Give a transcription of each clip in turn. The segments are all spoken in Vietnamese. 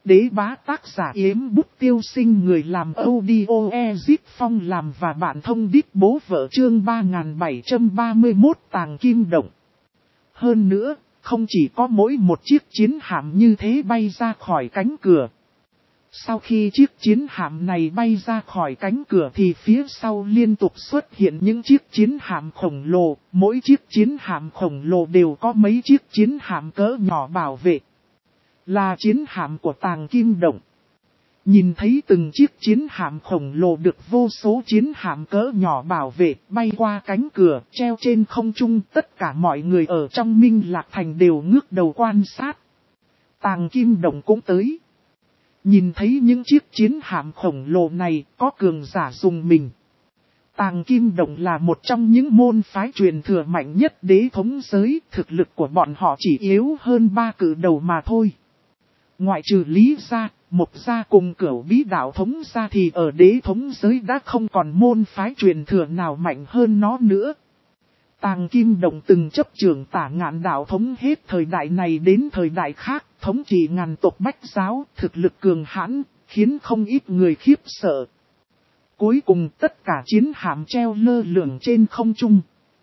đế bá tác giả Yếm Bút Tiêu Sinh, người làm audio Ezip Phong làm và bạn thông đít bố vợ, chương 3731 Tàng Kim Động. Hơn nữa, không chỉ có mỗi một chiếc chiến hạm như thế bay ra khỏi cánh cửa. Sau khi chiếc chiến hạm này bay ra khỏi cánh cửa thì phía sau liên tục xuất hiện những chiếc chiến hạm khổng lồ. Mỗi chiếc chiến hạm khổng lồ đều có mấy chiếc chiến hạm cỡ nhỏ bảo vệ. Là chiến hạm của Tàng Kim Động. Nhìn thấy từng chiếc chiến hạm khổng lồ được vô số chiến hạm cỡ nhỏ bảo vệ bay qua cánh cửa treo trên không trung, tất cả mọi người ở trong Minh Lạc Thành đều ngước đầu quan sát. Tàng Kim Động cũng tới. Nhìn thấy những chiếc chiến hạm khổng lồ này, có cường giả dùng mình. Tàng Kim Động là một trong những môn phái truyền thừa mạnh nhất đế thống giới, thực lực của bọn họ chỉ yếu hơn 3 cự đầu mà thôi. Ngoại trừ Lý gia, Mộc gia cùng Cửu Bí đạo thống gia thì ở đế thống giới đã không còn môn phái truyền thừa nào mạnh hơn nó nữa. Tàng Kim Động từng chấp trưởng Tả Ngạn đạo thống hết thời đại này đến thời đại khác, thống trị ngàn tộc Bách giáo, thực lực cường hãn, khiến không ít người khiếp sợ. Cuối cùng tất cả chiến hạm treo lơ lửng trên không trung.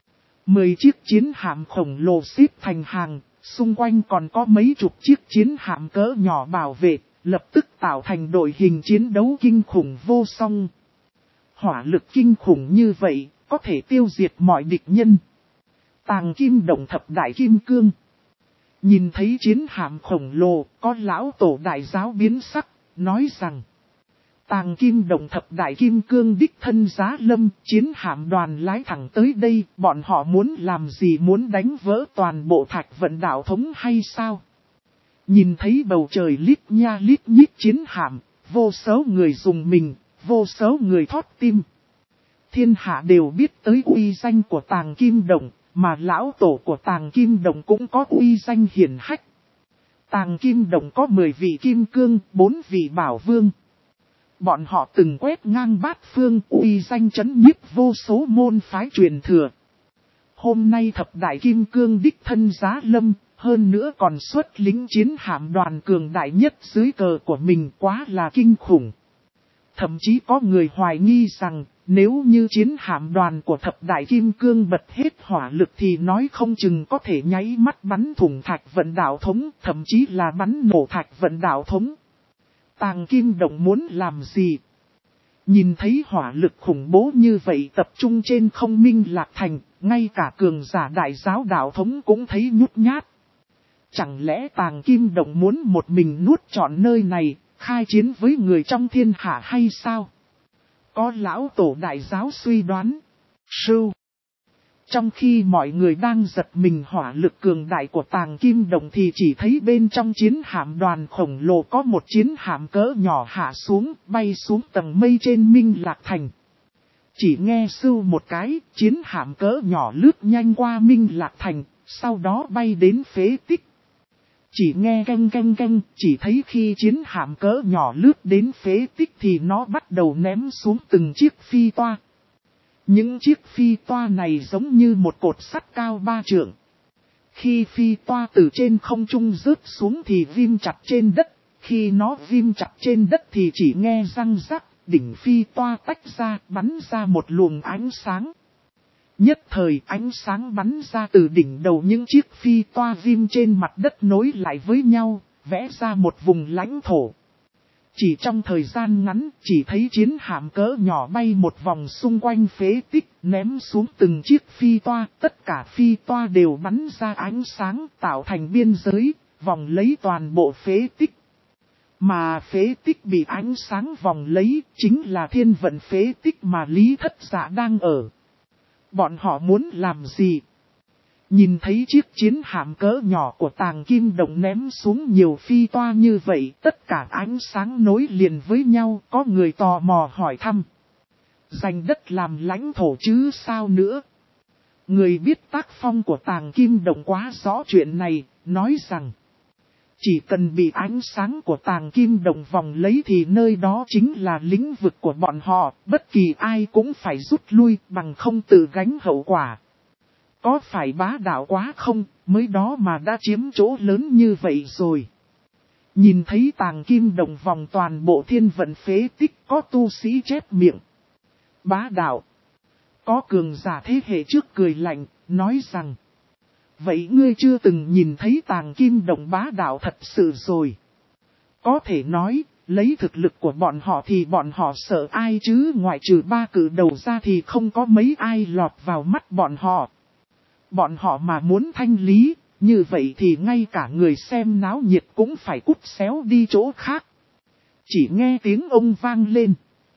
10 chiếc chiến hạm khổng lồ xếp thành hàng, xung quanh còn có mấy chục chiếc chiến hạm cỡ nhỏ bảo vệ, lập tức tạo thành đội hình chiến đấu kinh khủng vô song. Hỏa lực kinh khủng như vậy, có thể tiêu diệt mọi địch nhân. Tàng Kim Động thập đại kim cương. Nhìn thấy chiến hạm khổng lồ, có lão tổ đại giáo biến sắc, nói rằng Tàng Kim Động thập đại kim cương đích thân giá lâm, chiến hạm đoàn lái thẳng tới đây, bọn họ muốn làm gì, muốn đánh vỡ toàn bộ Thạch Vận đạo thống hay sao? Nhìn thấy bầu trời lít nha lít nhít chiến hạm, vô số người dùng mình, vô số người thót tim. Thiên hạ đều biết tới uy danh của Tàng Kim Động, mà lão tổ của Tàng Kim Động cũng có uy danh hiển hách. Tàng Kim Động có 10 vị kim cương, 4 vị bảo vương. Bọn họ từng quét ngang bát phương, uy danh chấn nhiếp vô số môn phái truyền thừa. Hôm nay thập đại kim cương đích thân giá lâm, hơn nữa còn xuất lính chiến hạm đoàn cường đại nhất dưới cờ của mình, quá là kinh khủng. Thậm chí có người hoài nghi rằng, nếu như chiến hạm đoàn của thập đại kim cương bật hết hỏa lực thì nói không chừng có thể nháy mắt bắn thủng Thạch Vận đạo thống, thậm chí là bắn nổ Thạch Vận đạo thống. Tàng Kim Động muốn làm gì? Nhìn thấy hỏa lực khủng bố như vậy tập trung trên không Minh Lạc Thành, ngay cả cường giả đại giáo đạo thống cũng thấy nhút nhát. Chẳng lẽ Tàng Kim Động muốn một mình nuốt trọn nơi này, khai chiến với người trong thiên hạ hay sao? Có lão tổ đại giáo suy đoán. Sưu. Trong khi mọi người đang giật mình hỏa lực cường đại của Tàng Kim Động thì chỉ thấy bên trong chiến hạm đoàn khổng lồ có một chiến hạm cỡ nhỏ hạ xuống, bay xuống tầng mây trên Minh Lạc Thành. Chỉ nghe sưu một cái, chiến hạm cỡ nhỏ lướt nhanh qua Minh Lạc Thành, sau đó bay đến phế tích. Chỉ nghe canh canh canh, chỉ thấy khi chiến hạm cỡ nhỏ lướt đến phế tích thì nó bắt đầu ném xuống từng chiếc phi toa. Những chiếc phi toa này giống như một cột sắt cao 3 trượng. Khi phi toa từ trên không trung rớt xuống thì ghim chặt trên đất, khi nó ghim chặt trên đất thì chỉ nghe răng rắc, đỉnh phi toa tách ra, bắn ra một luồng ánh sáng. Nhất thời ánh sáng bắn ra từ đỉnh đầu những chiếc phi toa ghim trên mặt đất nối lại với nhau, vẽ ra một vùng lãnh thổ. Chỉ trong thời gian ngắn, chỉ thấy chiến hạm cỡ nhỏ bay một vòng xung quanh phế tích, ném xuống từng chiếc phi toa, tất cả phi toa đều bắn ra ánh sáng tạo thành biên giới, vòng lấy toàn bộ phế tích. Mà phế tích bị ánh sáng vòng lấy, chính là Thiên Vận phế tích mà Lý Thất Dạ đang ở. Bọn họ muốn làm gì? Nhìn thấy chiếc chiến hạm cỡ nhỏ của Tàng Kim Động ném xuống nhiều phi toa như vậy, tất cả ánh sáng nối liền với nhau, có người tò mò hỏi thăm. Dành đất làm lãnh thổ chứ sao nữa? Người biết tác phong của Tàng Kim Động quá rõ chuyện này, nói rằng chỉ cần bị ánh sáng của Tàng Kim Động vòng lấy thì nơi đó chính là lĩnh vực của bọn họ, bất kỳ ai cũng phải rút lui bằng không tự gánh hậu quả. Có phải bá đạo quá không, mới đó mà đã chiếm chỗ lớn như vậy rồi. Nhìn thấy tàng kim đồng vòng toàn bộ thiên vận phế tích, có tu sĩ chép miệng. Bá đạo. Có cường giả thế hệ trước cười lạnh, nói rằng. Vậy ngươi chưa từng nhìn thấy tàng kim đồng bá đạo thật sự rồi. Có thể nói, lấy thực lực của bọn họ thì bọn họ sợ ai chứ, ngoại trừ ba cử đầu ra thì không có mấy ai lọt vào mắt bọn họ. Bọn họ mà muốn thanh lý, như vậy thì ngay cả người xem náo nhiệt cũng phải cút xéo đi chỗ khác. Chỉ nghe tiếng ông vang lên.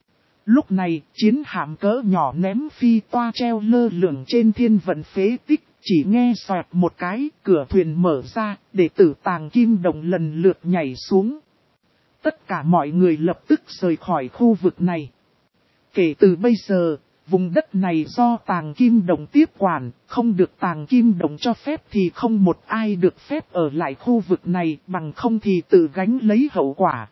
Lúc này, chiến hạm cỡ nhỏ ném phi toa treo lơ lửng trên thiên vận phế tích, chỉ nghe xoẹt một cái, cửa thuyền mở ra, đệ tử tàng kim đồng lần lượt nhảy xuống. Tất cả mọi người lập tức rời khỏi khu vực này. Kể từ bây giờ, vùng đất này do tàng kim đồng tiếp quản, không được tàng kim đồng cho phép thì không một ai được phép ở lại khu vực này, bằng không thì tự gánh lấy hậu quả.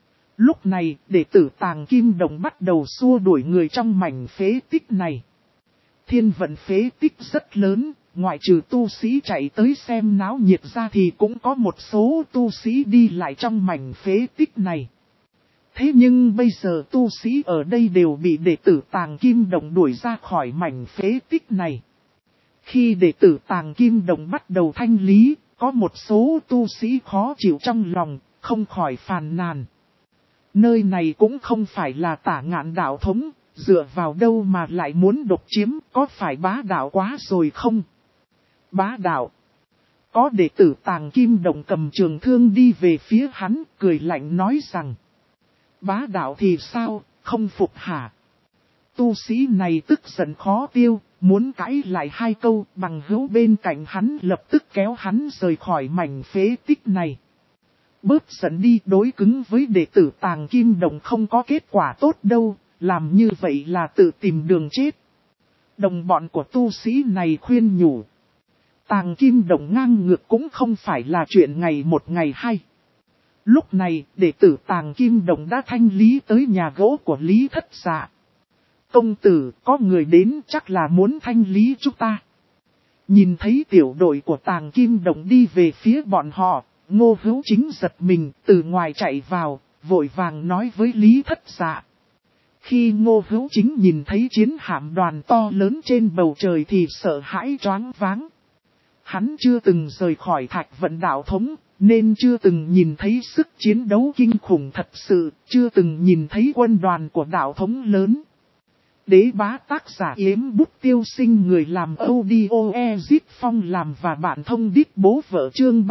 Lúc này, đệ tử tàng kim đồng bắt đầu xua đuổi người trong mảnh phế tích này. Thiên vận phế tích rất lớn, ngoại trừ tu sĩ chạy tới xem náo nhiệt ra thì cũng có một số tu sĩ đi lại trong mảnh phế tích này. Thế nhưng bây giờ tu sĩ ở đây đều bị đệ tử tàng kim đồng đuổi ra khỏi mảnh phế tích này. Khi đệ tử tàng kim đồng bắt đầu thanh lý, có một số tu sĩ khó chịu trong lòng, không khỏi phàn nàn. Nơi này cũng không phải là Tả Ngạn đạo thống, dựa vào đâu mà lại muốn độc chiếm, có phải bá đạo quá rồi không? Bá đạo. Có đệ tử tàng kim đồng cầm trường thương đi về phía hắn, cười lạnh nói rằng. Bá đạo thì sao, không phục hả? Tu sĩ này tức giận khó tiêu, muốn cãi lại hai câu, bằng hữu bên cạnh hắn lập tức kéo hắn rời khỏi mảnh phế tích này. Bớt giận đi, đối cứng với đệ tử tàng kim đồng không có kết quả tốt đâu, làm như vậy là tự tìm đường chết. Đồng bọn của tu sĩ này khuyên nhủ. Tàng kim đồng ngang ngược cũng không phải là chuyện ngày một ngày hai. Lúc này, đệ tử tàng kim đồng đã thanh lý tới nhà gỗ của Lý Thất Dạ. Công tử, có người đến chắc là muốn thanh lý chúng ta. Nhìn thấy tiểu đội của tàng kim đồng đi về phía bọn họ, Ngô Hữu Chính giật mình, từ ngoài chạy vào, vội vàng nói với Lý Thất Dạ. Khi Ngô Hữu Chính nhìn thấy chiến hạm đoàn to lớn trên bầu trời thì sợ hãi choáng váng. Hắn chưa từng rời khỏi Thạch Vận đạo thống, nên chưa từng nhìn thấy sức chiến đấu kinh khủng thật sự, chưa từng nhìn thấy quân đoàn của đạo thống lớn. Đế bá tác giả Yếm Bút Tiêu Sinh, người làm audio Ezit Phong làm và bạn thông đít bố vợ chương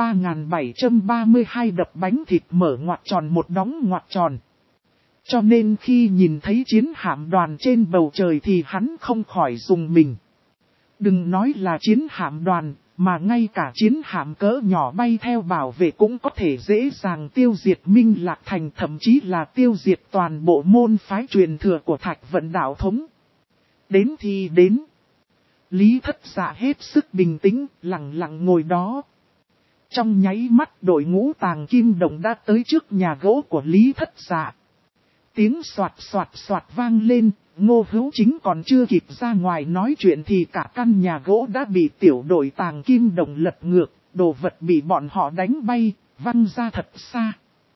3732 đập bánh thịt mở ngoặc tròn một đóng ngoặc tròn. Cho nên khi nhìn thấy chiến hạm đoàn trên bầu trời thì hắn không khỏi rùng mình. Đừng nói là chiến hạm đoàn, mà ngay cả chiến hạm cỡ nhỏ bay theo bảo vệ cũng có thể dễ dàng tiêu diệt Minh Lạc Thành, thậm chí là tiêu diệt toàn bộ môn phái truyền thừa của Thạch Vận đạo thống. Đến thì đến. Lý Thất Dạ hết sức bình tĩnh, lặng lặng ngồi đó. Trong nháy mắt đội ngũ tàng kim đồng đã tới trước nhà gỗ của Lý Thất Dạ. Tiếng soạt soạt soạt vang lên, Ngô Hữu Chính còn chưa kịp ra ngoài nói chuyện thì cả căn nhà gỗ đã bị tiểu đội tàng kim đồng lật ngược, đồ vật bị bọn họ đánh bay, văng ra thật xa.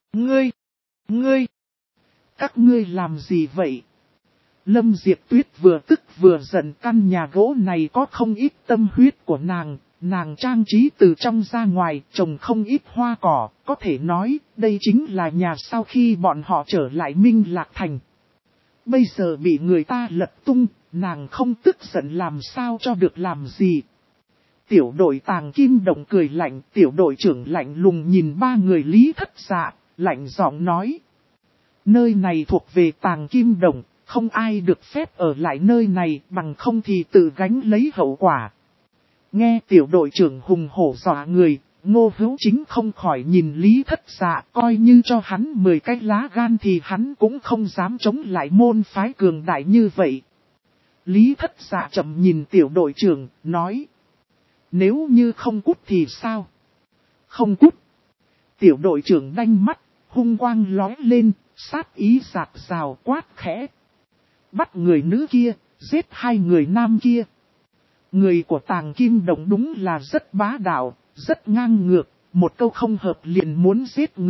Ngươi, các ngươi làm gì vậy? Lâm Diệp Tuyết vừa tức vừa giận, căn nhà gỗ này có không ít tâm huyết của nàng trang trí từ trong ra ngoài, trồng không ít hoa cỏ, có thể nói đây chính là nhà sau khi bọn họ trở lại Minh Lạc Thành. Bây giờ bị người ta lật tung, nàng không tức giận làm sao cho được làm gì. Tiểu đội tàng kim đồng cười lạnh, tiểu đội trưởng lạnh lùng nhìn ba người Lý Thất Dạ, lạnh giọng nói. Nơi này thuộc về tàng kim đồng, không ai được phép ở lại nơi này, bằng không thì tự gánh lấy hậu quả. Nghe tiểu đội trưởng hùng hổ dọa người, Ngô Hữu Chính không khỏi nhìn Lý Thất Dạ, coi như cho hắn 10 cái lá gan thì hắn cũng không dám chống lại môn phái cường đại như vậy. Lý Thất Dạ chậm nhìn tiểu đội trưởng, nói. Nếu như không cút thì sao? Không cút. Tiểu đội trưởng đanh mắt, hung quang lóe lên, sát ý rạc rào quát khẽ. Bắt người nữ kia, giết hai người nam kia. Người của tàng kim đồng đúng là rất bá đạo, rất ngang ngược, một câu không hợp liền muốn giết người,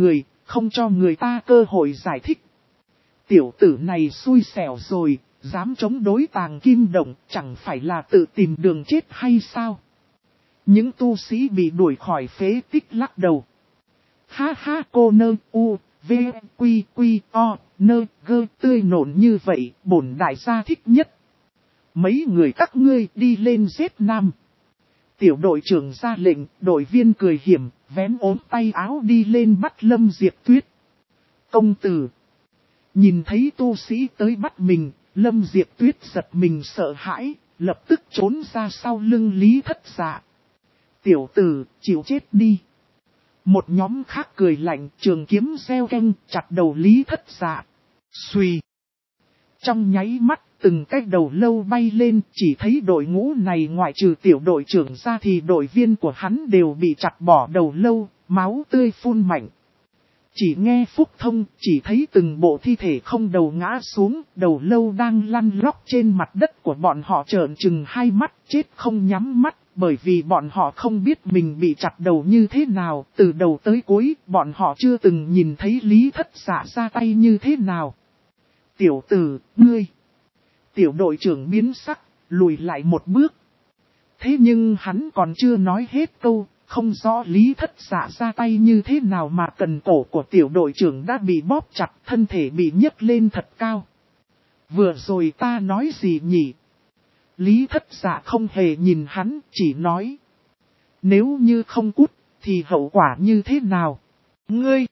không cho người ta cơ hội giải thích. Tiểu tử này xui xẻo rồi, dám chống đối Tàng Kim Động, chẳng phải là tự tìm đường chết hay sao? Những tu sĩ bị đuổi khỏi phế tích lắc đầu. Ha ha, cô nơ u, v, quy quy o, nơ gơ tươi nổn như vậy, bổn đại gia thích nhất. Mấy người các ngươi đi lên giết nam. Tiểu đội trưởng ra lệnh, đội viên cười hiểm, vén ốm tay áo đi lên bắt Lâm Diệp Tuyết. Công tử. Nhìn thấy tu sĩ tới bắt mình, Lâm Diệp Tuyết giật mình sợ hãi, lập tức trốn ra sau lưng Lý Thất Dạ. Tiểu tử, chịu chết đi. Một nhóm khác cười lạnh, trường kiếm gieo canh, chặt đầu Lý Thất Dạ. Xuy. Trong nháy mắt, từng cái đầu lâu bay lên, chỉ thấy đội ngũ này ngoại trừ tiểu đội trưởng ra thì đội viên của hắn đều bị chặt bỏ đầu lâu, máu tươi phun mạnh. Chỉ nghe phúc thông, chỉ thấy từng bộ thi thể không đầu ngã xuống, đầu lâu đang lăn lóc trên mặt đất của bọn họ trợn trừng hai mắt, chết không nhắm mắt, bởi vì bọn họ không biết mình bị chặt đầu như thế nào, từ đầu tới cuối, bọn họ chưa từng nhìn thấy Lý Thất Dạ ra tay như thế nào. Tiểu tử, ngươi! Tiểu đội trưởng biến sắc, lùi lại một bước. Thế nhưng hắn còn chưa nói hết câu, không rõ Lý Thất Dạ ra tay như thế nào mà cần cổ của tiểu đội trưởng đã bị bóp chặt, thân thể bị nhấc lên thật cao. Vừa rồi ta nói gì nhỉ? Lý Thất Dạ không hề nhìn hắn, chỉ nói. Nếu như không cút, thì hậu quả như thế nào? Ngươi!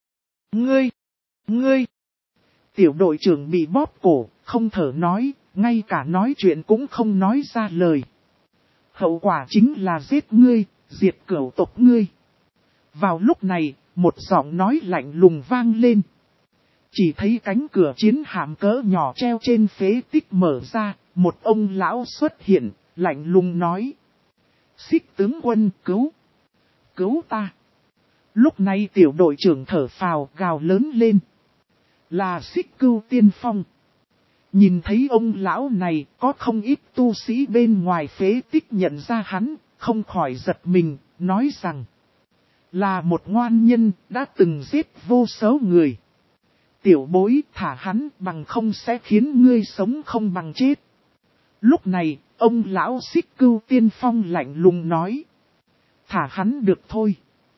Tiểu đội trưởng bị bóp cổ, không thở nói, ngay cả nói chuyện cũng không nói ra lời. Hậu quả chính là giết ngươi, diệt cửu tộc ngươi. Vào lúc này, một giọng nói lạnh lùng vang lên. Chỉ thấy cánh cửa chiến hạm cỡ nhỏ treo trên phế tích mở ra, một ông lão xuất hiện, lạnh lùng nói. Xích tướng quân cứu ta. Lúc này tiểu đội trưởng thở phào gào lớn lên. Là Xích Cưu Tiên Phong. Nhìn thấy ông lão này, có không ít tu sĩ bên ngoài phế tích nhận ra hắn, không khỏi giật mình, nói rằng là một ngoan nhân, đã từng giết vô số người. Tiểu bối thả hắn bằng không sẽ khiến ngươi sống không bằng chết. Lúc này, ông lão Xích Cưu Tiên Phong lạnh lùng nói. Thả hắn được thôi.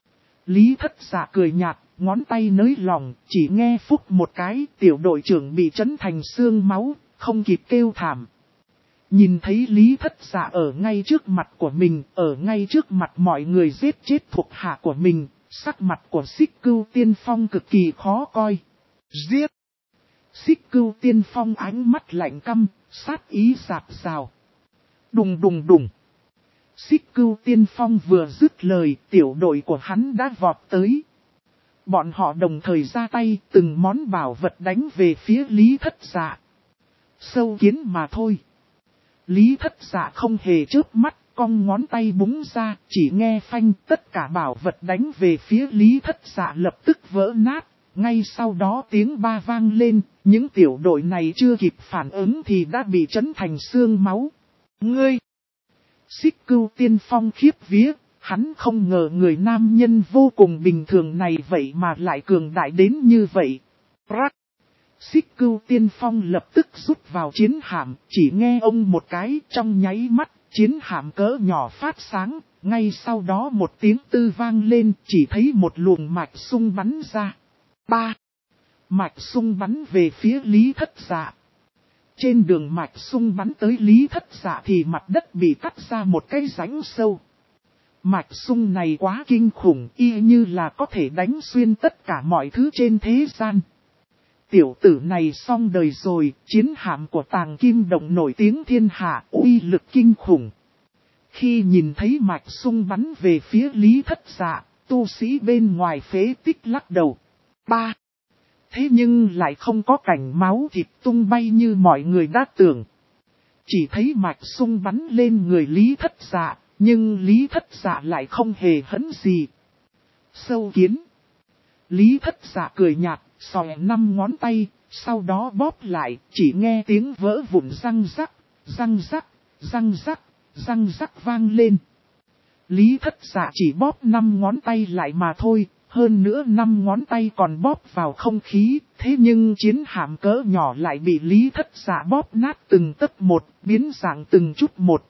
Lý Thất Dạ cười nhạt, ngón tay nới lòng, chỉ nghe phúc một cái, tiểu đội trưởng bị chấn thành xương máu, không kịp kêu thảm. Nhìn thấy Lý Thất Dạ ở ngay trước mặt của mình, ở ngay trước mặt mọi người giết chết thuộc hạ của mình, sắc mặt của Xích Cưu Tiên Phong cực kỳ khó coi. Giết! Xích Cưu Tiên Phong ánh mắt lạnh căm, sát ý rạc rào. Đùng đùng đùng! Xích Cưu Tiên Phong vừa dứt lời, tiểu đội của hắn đã vọt tới. Bọn họ đồng thời ra tay, từng món bảo vật đánh về phía Lý Thất Dạ. Sâu kiến mà thôi. Lý Thất Dạ không hề chớp mắt, cong ngón tay búng ra, chỉ nghe phanh, tất cả bảo vật đánh về phía Lý Thất Dạ lập tức vỡ nát. Ngay sau đó tiếng ba vang lên, những tiểu đội này chưa kịp phản ứng thì đã bị chấn thành xương máu. Ngươi! Xích Cưu Tiên Phong khiếp vía, hắn không ngờ người nam nhân vô cùng bình thường này vậy mà lại cường đại đến như vậy. Rắc! Xích Cưu Tiên Phong lập tức rút vào chiến hạm, chỉ nghe ông một cái trong nháy mắt, chiến hạm cỡ nhỏ phát sáng, ngay sau đó một tiếng tư vang lên, chỉ thấy một luồng mạch sung bắn ra. 3. Mạch sung bắn về phía Lý Thất Dạ. Trên đường mạch sung bắn tới Lý Thất Dạ thì mặt đất bị cắt ra một cái rãnh sâu. Mạch sung này quá kinh khủng, y như là có thể đánh xuyên tất cả mọi thứ trên thế gian. Tiểu tử này xong đời rồi, chiến hạm của Tàng Kim Động nổi tiếng thiên hạ, uy lực kinh khủng. Khi nhìn thấy mạch sung bắn về phía Lý Thất Dạ, tu sĩ bên ngoài phế tích lắc đầu. 3. Thế nhưng lại không có cảnh máu thịt tung bay như mọi người đã tưởng. Chỉ thấy mạch sung bắn lên người Lý Thất Dạ, nhưng Lý Thất Dạ lại không hề hấn gì. Sâu kiến. Lý Thất Dạ cười nhạt, xòe 5 ngón tay, sau đó bóp lại, chỉ nghe tiếng vỡ vụn răng rắc, răng rắc, răng rắc, răng rắc vang lên. Lý Thất Dạ chỉ bóp 5 ngón tay lại mà thôi, Hơn nữa 5 ngón tay còn bóp vào không khí, thế nhưng chiến hạm cỡ nhỏ lại bị Lý Thất Dạ bóp nát từng tấc một, biến dạng từng chút một.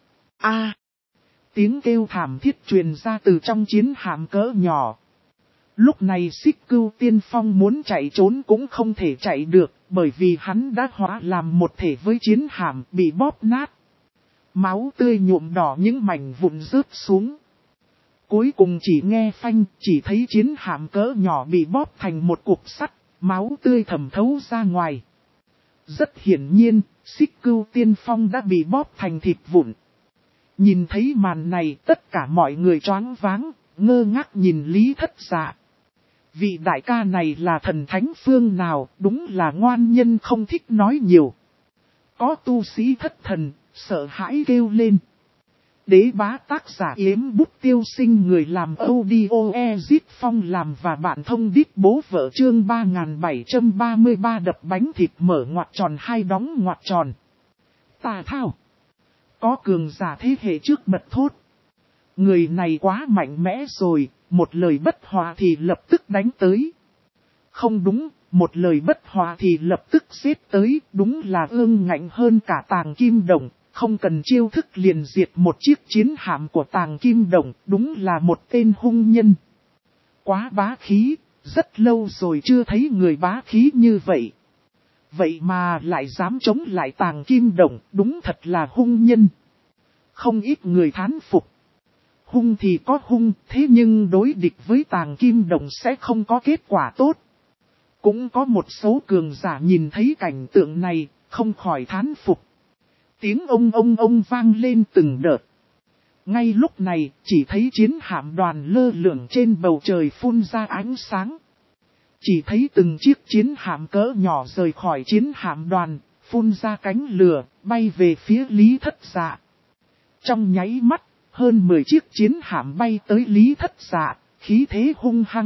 Tiếng kêu thảm thiết truyền ra từ trong chiến hạm cỡ nhỏ. Lúc này Xích Cưu Tiên Phong muốn chạy trốn cũng không thể chạy được, bởi vì hắn đã hóa làm một thể với chiến hạm bị bóp nát. Máu tươi nhuộm đỏ những mảnh vụn rớt xuống. Cuối cùng chỉ nghe phanh, chỉ thấy chiến hạm cỡ nhỏ bị bóp thành một cục sắt, máu tươi thẩm thấu ra ngoài. Rất hiển nhiên, Xích Cưu Tiên Phong đã bị bóp thành thịt vụn. Nhìn thấy màn này, tất cả mọi người choáng váng, ngơ ngác nhìn Lý Thất Dạ. Vị đại ca này là thần thánh phương nào, đúng là ngoan nhân không thích nói nhiều. Có tu sĩ thất thần, sợ hãi kêu lên. Đế bá tác giả Yếm Bút Tiêu Sinh, người làm audio Ezit Phong làm và bạn thông đít bố vợ, chương 3733 đập bánh thịt mở ngoặc tròn hai đóng ngoặc tròn. Tà thao. Có cường giả thế hệ trước bật thốt. Người này quá mạnh mẽ rồi, một lời bất hòa thì lập tức đánh tới. Không đúng, một lời bất hòa thì lập tức xếp tới, đúng là ương ngạnh hơn cả Tàng Kim Đồng. Không cần chiêu thức liền diệt một chiếc chiến hạm của Tàng Kim Đồng, đúng là một tên hung nhân. Quá bá khí, rất lâu rồi chưa thấy người bá khí như vậy. Vậy mà lại dám chống lại Tàng Kim Đồng, đúng thật là hung nhân. Không ít người thán phục. Hung thì có hung, thế nhưng đối địch với Tàng Kim Đồng sẽ không có kết quả tốt. Cũng có một số cường giả nhìn thấy cảnh tượng này, không khỏi thán phục. Tiếng ông vang lên từng đợt. Ngay lúc này, chỉ thấy chiến hạm đoàn lơ lửng trên bầu trời phun ra ánh sáng. Chỉ thấy từng chiếc chiến hạm cỡ nhỏ rời khỏi chiến hạm đoàn, phun ra cánh lửa, bay về phía Lý Thất Dạ. Trong nháy mắt, hơn 10 chiếc chiến hạm bay tới Lý Thất Dạ, khí thế hung hăng.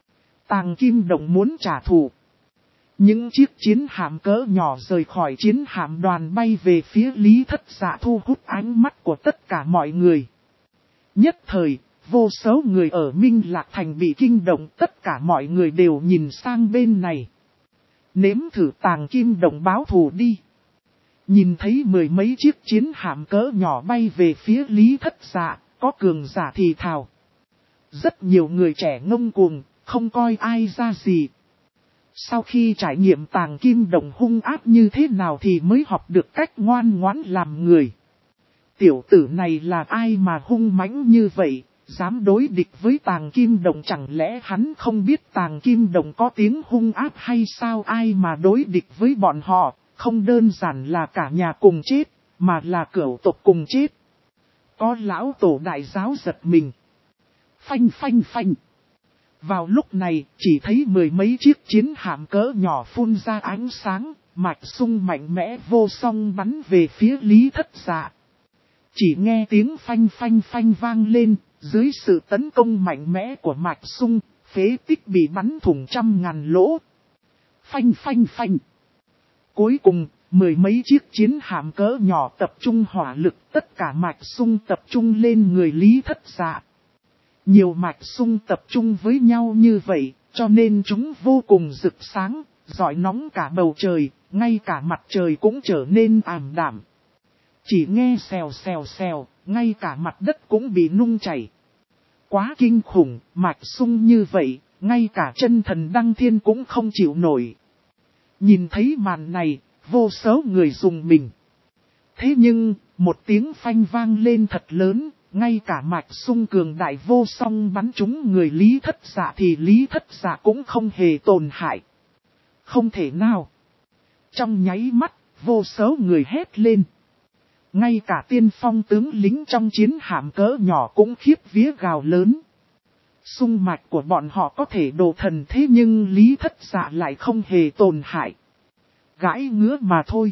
Tàng Kim Đồng muốn trả thù. Những chiếc chiến hạm cỡ nhỏ rời khỏi chiến hạm đoàn bay về phía Lý Thất Dạ, thu hút ánh mắt của tất cả mọi người. Nhất thời, vô số người ở Minh Lạc Thành bị kinh động, tất cả mọi người đều nhìn sang bên này. Nếm thử Tàng Kim Đồng báo thù đi. Nhìn thấy mười mấy chiếc chiến hạm cỡ nhỏ bay về phía Lý Thất Dạ, có cường giả thì thào. Rất nhiều người trẻ ngông cuồng, không coi ai ra gì. Sau khi trải nghiệm Tàng Kim Đồng hung ác như thế nào thì mới học được cách ngoan ngoãn làm người. Tiểu tử này là ai mà hung mãnh như vậy, dám đối địch với Tàng Kim Đồng, chẳng lẽ hắn không biết Tàng Kim Đồng có tiếng hung ác hay sao? Ai mà đối địch với bọn họ, không đơn giản là cả nhà cùng chết, mà là cửu tộc cùng chết. Có lão tổ đại giáo giật mình. Phanh phanh phanh. Vào lúc này, chỉ thấy mười mấy chiếc chiến hạm cỡ nhỏ phun ra ánh sáng, mạch sung mạnh mẽ vô song bắn về phía Lý Thất Dạ. Chỉ nghe tiếng phanh phanh phanh vang lên, dưới sự tấn công mạnh mẽ của mạch sung, phế tích bị bắn thủng trăm ngàn lỗ. Phanh phanh phanh. Cuối cùng, mười mấy chiếc chiến hạm cỡ nhỏ tập trung hỏa lực, tất cả mạch sung tập trung lên người Lý Thất Dạ. Nhiều mạch sung tập trung với nhau như vậy, cho nên chúng vô cùng rực sáng, rọi nóng cả bầu trời, ngay cả mặt trời cũng trở nên ảm đạm. Chỉ nghe xèo xèo xèo, ngay cả mặt đất cũng bị nung chảy. Quá kinh khủng, mạch sung như vậy, ngay cả chân thần Đăng Thiên cũng không chịu nổi. Nhìn thấy màn này, vô số người rùng mình. Thế nhưng, một tiếng phanh vang lên thật lớn, ngay cả mạch sung cường đại vô song bắn trúng người Lý Thất Dạ thì Lý Thất Dạ cũng không hề tổn hại. Không thể nào. Trong nháy mắt, vô số người hét lên. Ngay cả tiên phong tướng lính trong chiến hạm cỡ nhỏ cũng khiếp vía gào lớn. Sung mạch của bọn họ có thể độ thần, thế nhưng Lý Thất Dạ lại không hề tổn hại. Gãi ngứa mà thôi.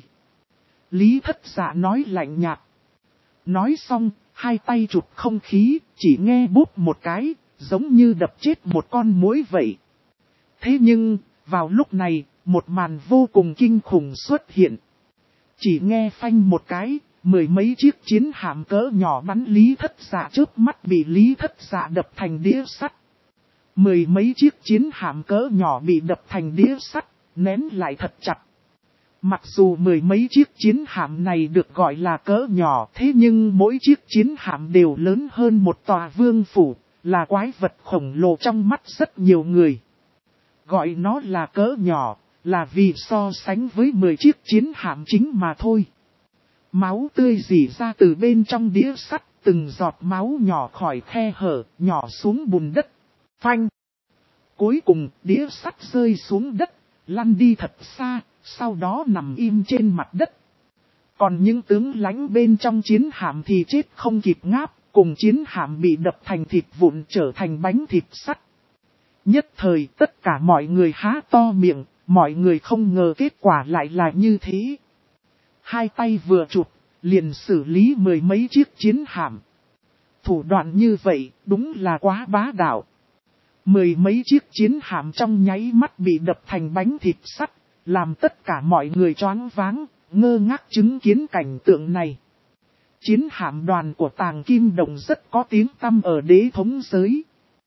Lý Thất Dạ nói lạnh nhạt. Nói xong, hai tay chụp không khí, chỉ nghe bốp một cái, giống như đập chết một con muỗi vậy. Thế nhưng, vào lúc này, một màn vô cùng kinh khủng xuất hiện. Chỉ nghe phanh một cái, mười mấy chiếc chiến hạm cỡ nhỏ bắn Lý Thất Dạ, chớp mắt bị Lý Thất Dạ đập thành đĩa sắt. Mười mấy chiếc chiến hạm cỡ nhỏ bị đập thành đĩa sắt, nén lại thật chặt. Mặc dù mười mấy chiếc chiến hạm này được gọi là cỡ nhỏ, thế nhưng mỗi chiếc chiến hạm đều lớn hơn một tòa vương phủ, là quái vật khổng lồ trong mắt rất nhiều người. Gọi nó là cỡ nhỏ, là vì so sánh với 10 chiếc chiến hạm chính mà thôi. Máu tươi rỉ ra từ bên trong đĩa sắt, từng giọt máu nhỏ khỏi khe hở, nhỏ xuống bùn đất. Phanh! Cuối cùng, đĩa sắt rơi xuống đất, lăn đi thật xa, sau đó nằm im trên mặt đất. Còn những tướng lãnh bên trong chiến hạm thì chết không kịp ngáp, cùng chiến hạm bị đập thành thịt vụn trở thành bánh thịt sắt. Nhất thời tất cả mọi người há to miệng, mọi người không ngờ kết quả lại là như thế. Hai tay vừa chụp, liền xử lý mười mấy chiếc chiến hạm. Thủ đoạn như vậy, đúng là quá bá đạo. Mười mấy chiếc chiến hạm trong nháy mắt bị đập thành bánh thịt sắt, làm tất cả mọi người choáng váng, ngơ ngác chứng kiến cảnh tượng này. Chiến hạm đoàn của Tàng Kim Đồng rất có tiếng tăm ở đế thống giới.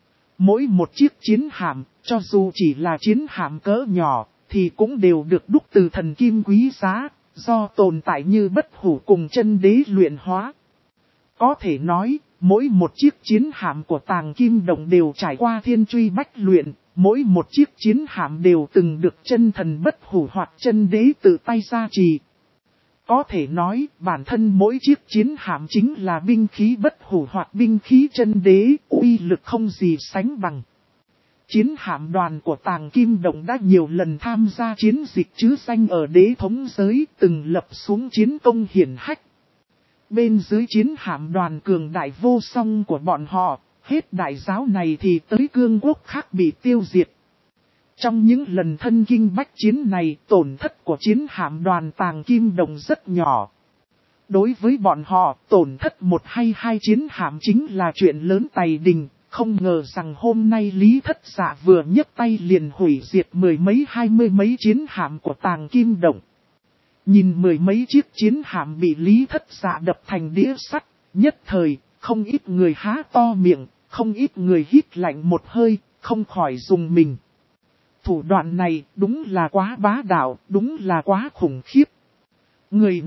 Mỗi một chiếc chiến hạm, cho dù chỉ là chiến hạm cỡ nhỏ, thì cũng đều được đúc từ thần kim quý giá, do tồn tại như bất hủ cùng chân đế luyện hóa. Có thể nói, mỗi một chiếc chiến hạm của Tàng Kim Đồng đều trải qua thiên truy bách luyện, mỗi một chiếc chiến hạm đều từng được chân thần bất hủ hoặc chân đế tự tay gia trì. Có thể nói, bản thân mỗi chiếc chiến hạm chính là binh khí bất hủ hoặc binh khí chân đế, uy lực không gì sánh bằng. Chiến hạm đoàn của Tàng Kim Đồng đã nhiều lần tham gia chiến dịch chứ danh ở đế thống giới, từng lập xuống chiến công hiển hách. Bên dưới chiến hạm đoàn cường đại vô song của bọn họ, hết đại giáo này thì tới cương quốc khác bị tiêu diệt. Trong những lần thân kinh bách chiến này, tổn thất của chiến hạm đoàn Tàng Kim Đồng rất nhỏ. Đối với bọn họ, tổn thất một hay hai chiến hạm chính là chuyện lớn tày đình, không ngờ rằng hôm nay Lý Thất Dạ vừa nhấc tay liền hủy diệt mười mấy hai mươi mấy chiến hạm của Tàng Kim Đồng. Nhìn mười mấy chiếc chiến hạm bị Lý Thất Dạ đập thành đĩa sắt, nhất thời, không ít người há to miệng, không ít người hít lạnh một hơi, không khỏi dùng mình. Thủ đoạn này đúng là quá bá đạo, đúng là quá khủng khiếp. Người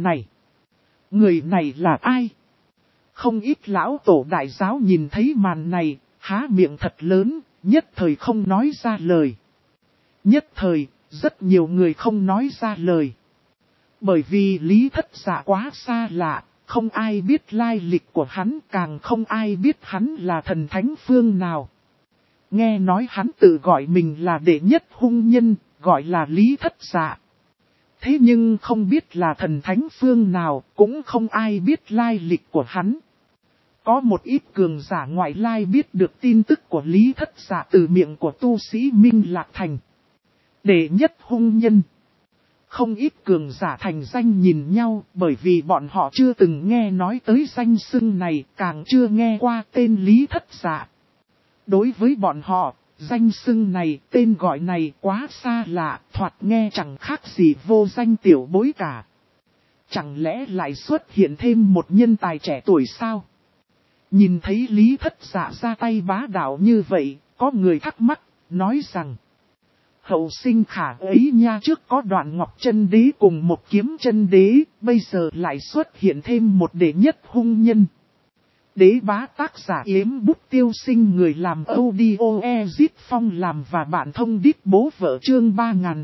này là ai? Không ít lão tổ đại giáo nhìn thấy màn này, há miệng thật lớn, nhất thời không nói ra lời. Nhất thời, rất nhiều người không nói ra lời. Bởi vì Lý Thất Dạ quá xa lạ, không ai biết lai lịch của hắn, càng không ai biết hắn là thần thánh phương nào. Nghe nói hắn tự gọi mình là đệ nhất hung nhân, gọi là Lý Thất Dạ. Thế nhưng không biết là thần thánh phương nào, cũng không ai biết lai lịch của hắn. Có một ít cường giả ngoại lai biết được tin tức của Lý Thất Dạ từ miệng của tu sĩ Minh Lạc Thành. Đệ nhất hung nhân. Không ít cường giả thành danh nhìn nhau, bởi vì bọn họ chưa từng nghe nói tới danh xưng này, càng chưa nghe qua tên Lý Thất Dạ. Đối với bọn họ, danh xưng này, tên gọi này quá xa lạ, thoạt nghe chẳng khác gì vô danh tiểu bối cả. Chẳng lẽ lại xuất hiện thêm một nhân tài trẻ tuổi sao? Nhìn thấy Lý Thất Dạ ra tay bá đạo như vậy, có người thắc mắc, nói rằng: hậu sinh khả ấy nha, trước có Đoạn Ngọc chân đế cùng một Kiếm chân đế, bây giờ lại xuất hiện thêm một đệ nhất hung nhân. Đế bá tác giả Yếm Bút Tiêu Sinh, người làm audio Ezit Phong làm và bạn thông đít bố vợ, chương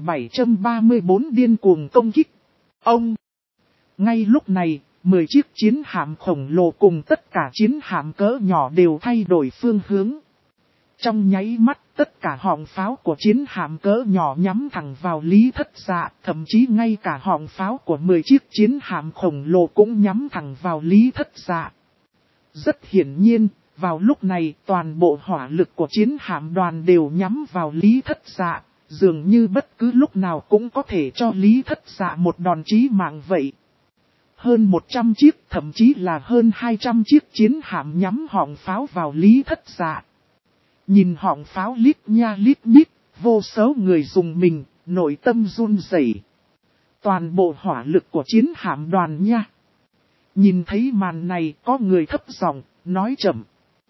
3734 điên cuồng công kích. Ông! Ngay lúc này, 10 chiếc chiến hạm khổng lồ cùng tất cả chiến hạm cỡ nhỏ đều thay đổi phương hướng. Trong nháy mắt, tất cả họng pháo của chiến hạm cỡ nhỏ nhắm thẳng vào Lý Thất Dạ, thậm chí ngay cả họng pháo của 10 chiếc chiến hạm khổng lồ cũng nhắm thẳng vào Lý Thất Dạ. Rất hiển nhiên, vào lúc này toàn bộ hỏa lực của chiến hạm đoàn đều nhắm vào Lý Thất Dạ, dường như bất cứ lúc nào cũng có thể cho Lý Thất Dạ một đòn chí mạng vậy. Hơn 100 chiếc, thậm chí là hơn 200 chiếc chiến hạm nhắm họng pháo vào Lý Thất Dạ. Nhìn họng pháo lít nha lít nhít, vô số người dùng mình, nội tâm run rẩy. Toàn bộ hỏa lực của chiến hạm đoàn nha. Nhìn thấy màn này, có người thấp giọng nói chậm: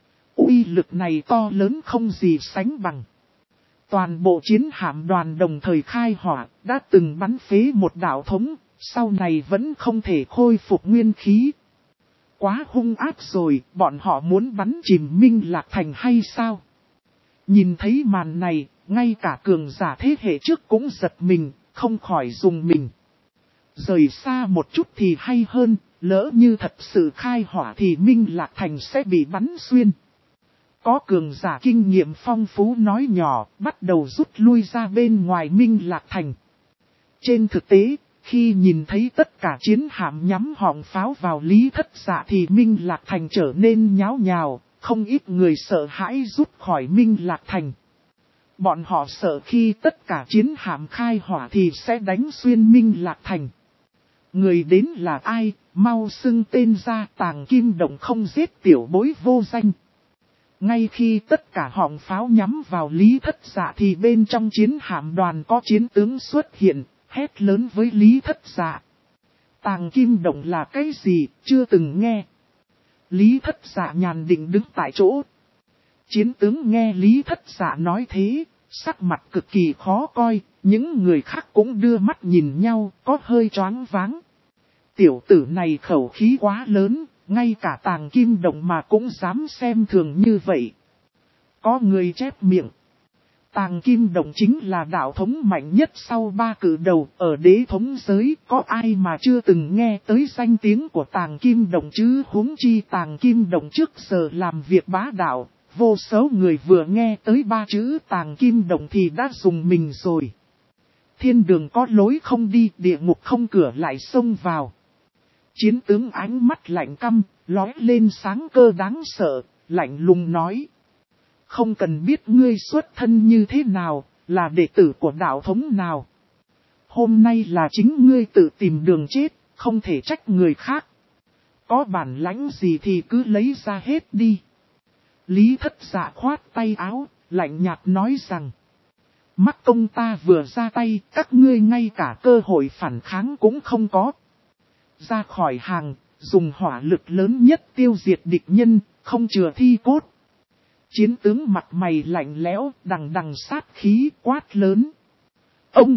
uy lực này to lớn không gì sánh bằng. Toàn bộ chiến hạm đoàn đồng thời khai hỏa, đã từng bắn phế một đạo thống, sau này vẫn không thể khôi phục nguyên khí. Quá hung ác rồi, bọn họ muốn bắn chìm Minh Lạc Thành hay sao? Nhìn thấy màn này, ngay cả cường giả thế hệ trước cũng giật mình, không khỏi dùng mình. Rời xa một chút thì hay hơn, lỡ như thật sự khai hỏa thì Minh Lạc Thành sẽ bị bắn xuyên. Có cường giả kinh nghiệm phong phú nói nhỏ, bắt đầu rút lui ra bên ngoài Minh Lạc Thành. Trên thực tế, khi nhìn thấy tất cả chiến hạm nhắm họng pháo vào Lý Thất Dạ thì Minh Lạc Thành trở nên nháo nhào, không ít người sợ hãi rút khỏi Minh Lạc Thành. Bọn họ sợ khi tất cả chiến hạm khai hỏa thì sẽ đánh xuyên Minh Lạc Thành. Người đến là ai, mau xưng tên ra. Tàng Kim Động không giết tiểu bối vô danh. Ngay khi tất cả họng pháo nhắm vào Lý Thất Dạ thì bên trong chiến hạm đoàn có chiến tướng xuất hiện, hét lớn với Lý Thất Dạ. Tàng Kim Động là cái gì, chưa từng nghe. Lý Thất Dạ nhàn định đứng tại chỗ. Chiến tướng nghe Lý Thất Dạ nói thế, sắc mặt cực kỳ khó coi, những người khác cũng đưa mắt nhìn nhau, có hơi choáng váng. Tiểu tử này khẩu khí quá lớn, ngay cả Tàng Kim Động mà cũng dám xem thường như vậy. Có người chép miệng. Tàng Kim Động chính là đạo thống mạnh nhất sau ba cử đầu, ở đế thống giới, có ai mà chưa từng nghe tới danh tiếng của Tàng Kim Động chứ, huống chi Tàng Kim Động trước giờ làm việc bá đạo, vô số người vừa nghe tới ba chữ Tàng Kim Động thì đã dùng mình rồi. Thiên đường có lối không đi, địa ngục không cửa lại xông vào. Chiến tướng ánh mắt lạnh căm, lóe lên sáng cơ đáng sợ, lạnh lùng nói. Không cần biết ngươi xuất thân như thế nào, là đệ tử của đạo thống nào. Hôm nay là chính ngươi tự tìm đường chết, không thể trách người khác. Có bản lãnh gì thì cứ lấy ra hết đi. Lý Thất Dạ khoát tay áo, lạnh nhạt nói rằng. Mắc công ta vừa ra tay, các ngươi ngay cả cơ hội phản kháng cũng không có. Ra khỏi hàng, dùng hỏa lực lớn nhất tiêu diệt địch nhân, không chừa thi cốt. Chiến tướng mặt mày lạnh lẽo, đằng đằng sát khí quát lớn. Ông.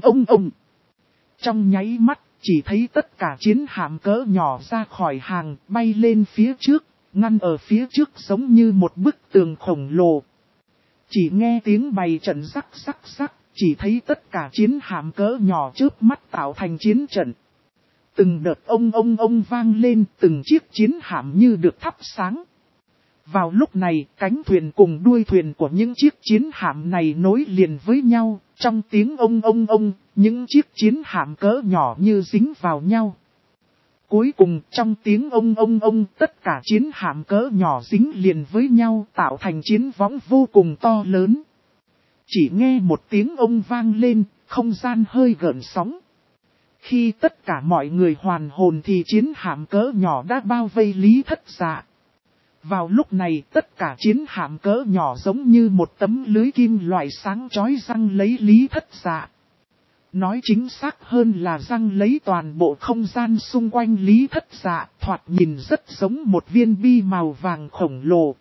Trong nháy mắt, chỉ thấy tất cả chiến hạm cỡ nhỏ ra khỏi hàng, bay lên phía trước, ngăn ở phía trước giống như một bức tường khổng lồ. Chỉ nghe tiếng bày trận rắc, chỉ thấy tất cả chiến hạm cỡ nhỏ chớp mắt tạo thành chiến trận. Từng đợt ông vang lên, từng chiếc chiến hạm như được thắp sáng. Vào lúc này, cánh thuyền cùng đuôi thuyền của những chiếc chiến hạm này nối liền với nhau, trong tiếng ông, những chiếc chiến hạm cỡ nhỏ như dính vào nhau. Cuối cùng, trong tiếng ông, tất cả chiến hạm cỡ nhỏ dính liền với nhau tạo thành chiến võng vô cùng to lớn. Chỉ nghe một tiếng ông vang lên, không gian hơi gợn sóng. Khi tất cả mọi người hoàn hồn thì chiến hạm cỡ nhỏ đã bao vây Lý Thất Dạ. Vào lúc này tất cả chiến hạm cỡ nhỏ giống như một tấm lưới kim loại sáng chói răng lấy Lý Thất Dạ. Nói chính xác hơn là răng lấy toàn bộ không gian xung quanh Lý Thất Dạ, thoạt nhìn rất giống một viên bi màu vàng khổng lồ.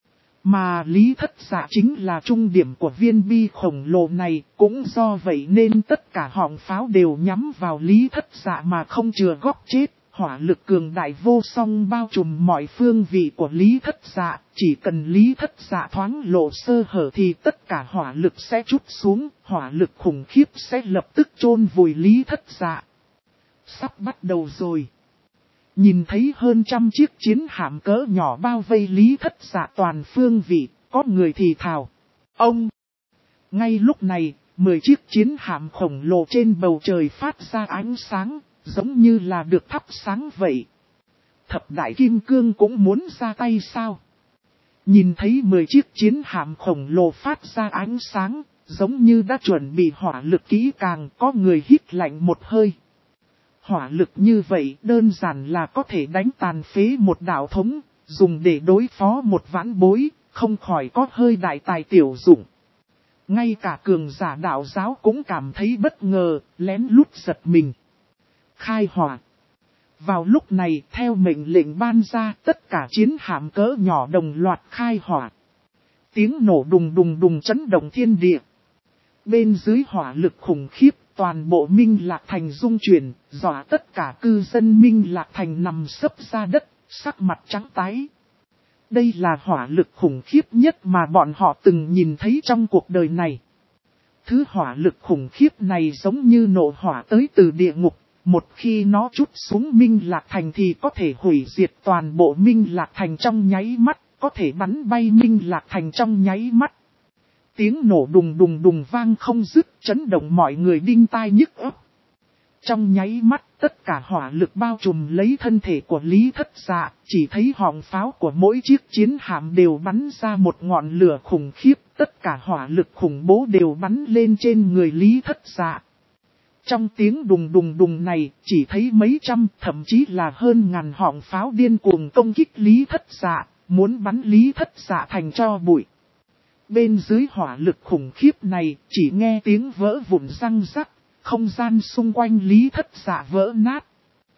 Mà Lý Thất Dạ chính là trung điểm của viên bi khổng lồ này, cũng do vậy nên tất cả họng pháo đều nhắm vào Lý Thất Dạ mà không chừa góc chết. Hỏa lực cường đại vô song bao trùm mọi phương vị của Lý Thất Dạ, chỉ cần Lý Thất Dạ thoáng lộ sơ hở thì tất cả hỏa lực sẽ trút xuống, hỏa lực khủng khiếp sẽ lập tức chôn vùi Lý Thất Dạ. Sắp bắt đầu rồi. Nhìn thấy hơn trăm chiếc chiến hạm cỡ nhỏ bao vây Lý Thất Dạ toàn phương vị, có người thì thào. Ông! Ngay lúc này, 10 chiếc chiến hạm khổng lồ trên bầu trời phát ra ánh sáng. Giống như là được thắp sáng vậy. Thập đại kim cương cũng muốn ra tay sao? Nhìn thấy 10 chiếc chiến hạm khổng lồ phát ra ánh sáng, giống như đã chuẩn bị hỏa lực kỹ càng, có người hít lạnh một hơi. Hỏa lực như vậy đơn giản là có thể đánh tàn phế một đạo thống, dùng để đối phó một vãn bối, không khỏi có hơi đại tài tiểu dụng. Ngay cả cường giả đạo giáo cũng cảm thấy bất ngờ, lén lút giật mình. Khai hỏa. Vào lúc này, theo mệnh lệnh ban ra, tất cả chiến hạm cỡ nhỏ đồng loạt khai hỏa. Tiếng nổ đùng đùng đùng chấn động thiên địa. Bên dưới hỏa lực khủng khiếp, toàn bộ Minh Lạc Thành rung chuyển, dọa tất cả cư dân Minh Lạc Thành nằm sấp ra đất, sắc mặt trắng tái. Đây là hỏa lực khủng khiếp nhất mà bọn họ từng nhìn thấy trong cuộc đời này. Thứ hỏa lực khủng khiếp này giống như nộ hỏa tới từ địa ngục. Một khi nó trút xuống Minh Lạc Thành thì có thể hủy diệt toàn bộ Minh Lạc Thành trong nháy mắt, có thể bắn bay Minh Lạc Thành trong nháy mắt. Tiếng nổ đùng đùng đùng vang không dứt, chấn động mọi người đinh tai nhức óc. Trong nháy mắt, tất cả hỏa lực bao trùm lấy thân thể của Lý Thất Dạ, chỉ thấy họng pháo của mỗi chiếc chiến hạm đều bắn ra một ngọn lửa khủng khiếp, tất cả hỏa lực khủng bố đều bắn lên trên người Lý Thất Dạ. Trong tiếng đùng đùng đùng này, chỉ thấy mấy trăm, thậm chí là hơn ngàn họng pháo điên cuồng công kích Lý Thất Dạ, muốn bắn Lý Thất Dạ thành tro bụi. Bên dưới hỏa lực khủng khiếp này, chỉ nghe tiếng vỡ vụn răng rắc, không gian xung quanh Lý Thất Dạ vỡ nát.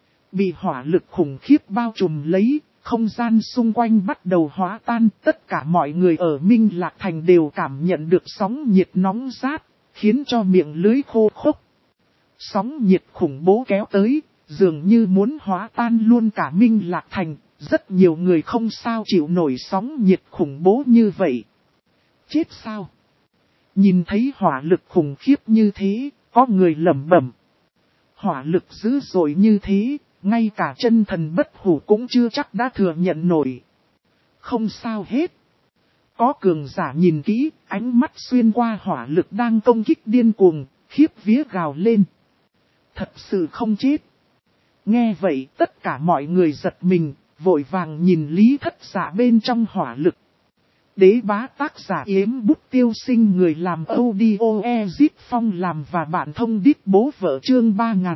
Bị hỏa lực khủng khiếp bao trùm lấy, không gian xung quanh bắt đầu hóa tan, tất cả mọi người ở Minh Lạc Thành đều cảm nhận được sóng nhiệt nóng rát, khiến cho miệng lưỡi khô khốc. Sóng nhiệt khủng bố kéo tới, dường như muốn hóa tan luôn cả Minh Lạc Thành, rất nhiều người không sao chịu nổi sóng nhiệt khủng bố như vậy. Chết sao? Nhìn thấy hỏa lực khủng khiếp như thế, có người lẩm bẩm. Hỏa lực dữ dội như thế, ngay cả chân thần bất hủ cũng chưa chắc đã thừa nhận nổi. Không sao hết. Có cường giả nhìn kỹ, ánh mắt xuyên qua hỏa lực đang công kích điên cuồng, khiếp vía gào lên. Thật sự không chết. Nghe vậy tất cả mọi người giật mình, vội vàng nhìn Lý Thất Dạ bên trong hỏa lực. Đế bá tác giả Yếm Bút Tiêu Sinh, người làm audio Ezip Phong làm và bản thông đít bố vợ chương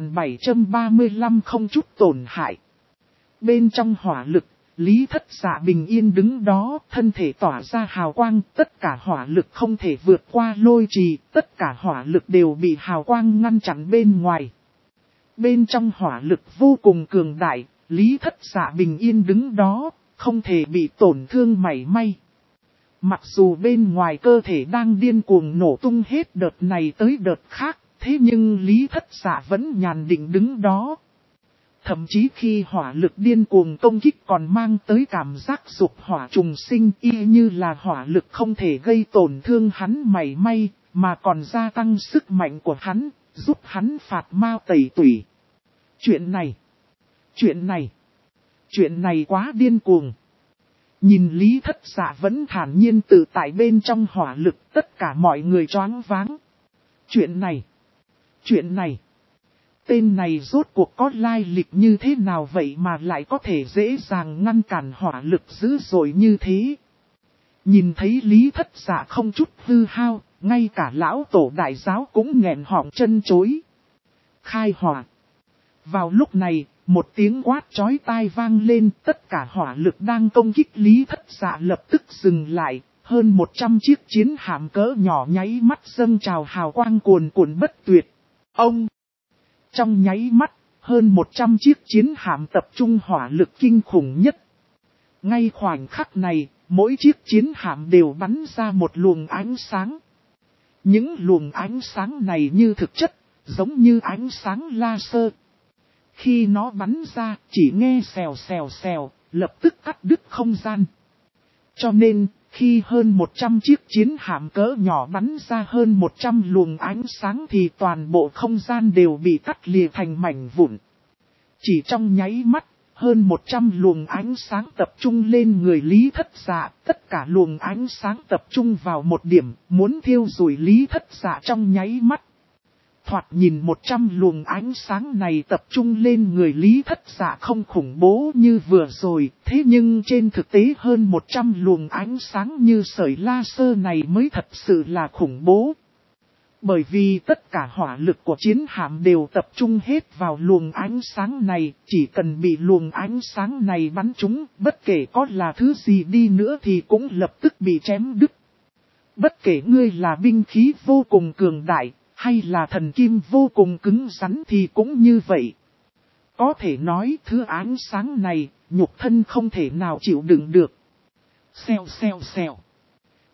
3735 không chút tổn hại. Bên trong hỏa lực, Lý Thất Dạ bình yên đứng đó, thân thể tỏa ra hào quang, tất cả hỏa lực không thể vượt qua lôi trì, tất cả hỏa lực đều bị hào quang ngăn chặn bên ngoài. Bên trong hỏa lực vô cùng cường đại, Lý Thất Dạ bình yên đứng đó, không thể bị tổn thương mảy may. Mặc dù bên ngoài cơ thể đang điên cuồng nổ tung hết đợt này tới đợt khác, thế nhưng Lý Thất Dạ vẫn nhàn định đứng đó. Thậm chí khi hỏa lực điên cuồng công kích còn mang tới cảm giác dục hỏa trùng sinh, y như là hỏa lực không thể gây tổn thương hắn mảy may, mà còn gia tăng sức mạnh của hắn, giúp hắn phạt ma tẩy tủy. Chuyện này quá điên cuồng. Nhìn Lý Thất Dạ vẫn thản nhiên tự tại bên trong hỏa lực, tất cả mọi người choáng váng. Chuyện này. Tên này rốt cuộc có lai lịch như thế nào vậy mà lại có thể dễ dàng ngăn cản hỏa lực dữ dội như thế. Nhìn thấy Lý Thất Dạ không chút hư hao, ngay cả lão tổ đại giáo cũng nghẹn họng chân chối. Khai hỏa. Vào lúc này, một tiếng quát chói tai vang lên, tất cả hỏa lực đang công kích Lý Thất Dạ lập tức dừng lại, hơn 100 chiếc chiến hạm cỡ nhỏ nháy mắt dâng trào hào quang cuồn cuộn bất tuyệt. Trong nháy mắt, hơn 100 chiếc chiến hạm tập trung hỏa lực kinh khủng nhất. Ngay khoảnh khắc này, mỗi chiếc chiến hạm đều bắn ra một luồng ánh sáng. Những luồng ánh sáng này như thực chất, giống như ánh sáng laser. Khi nó bắn ra, chỉ nghe xèo xèo xèo, lập tức cắt đứt không gian. Cho nên, khi hơn 100 chiếc chiến hạm cỡ nhỏ bắn ra hơn 100 luồng ánh sáng thì toàn bộ không gian đều bị cắt lìa thành mảnh vụn. Chỉ trong nháy mắt, hơn 100 luồng ánh sáng tập trung lên người Lý Thất Dạ, tất cả luồng ánh sáng tập trung vào một điểm, muốn thiêu rụi Lý Thất Dạ trong nháy mắt. Thoạt nhìn 100 luồng ánh sáng này tập trung lên người Lý Thất Dạ không khủng bố như vừa rồi, thế nhưng trên thực tế hơn 100 luồng ánh sáng như sợi laser này mới thật sự là khủng bố. Bởi vì tất cả hỏa lực của chiến hạm đều tập trung hết vào luồng ánh sáng này, chỉ cần bị luồng ánh sáng này bắn trúng, bất kể có là thứ gì đi nữa thì cũng lập tức bị chém đứt. Bất kể ngươi là binh khí vô cùng cường đại, hay là thần kim vô cùng cứng rắn thì cũng như vậy. Có thể nói thứ ánh sáng này, nhục thân không thể nào chịu đựng được. Xèo xèo xèo.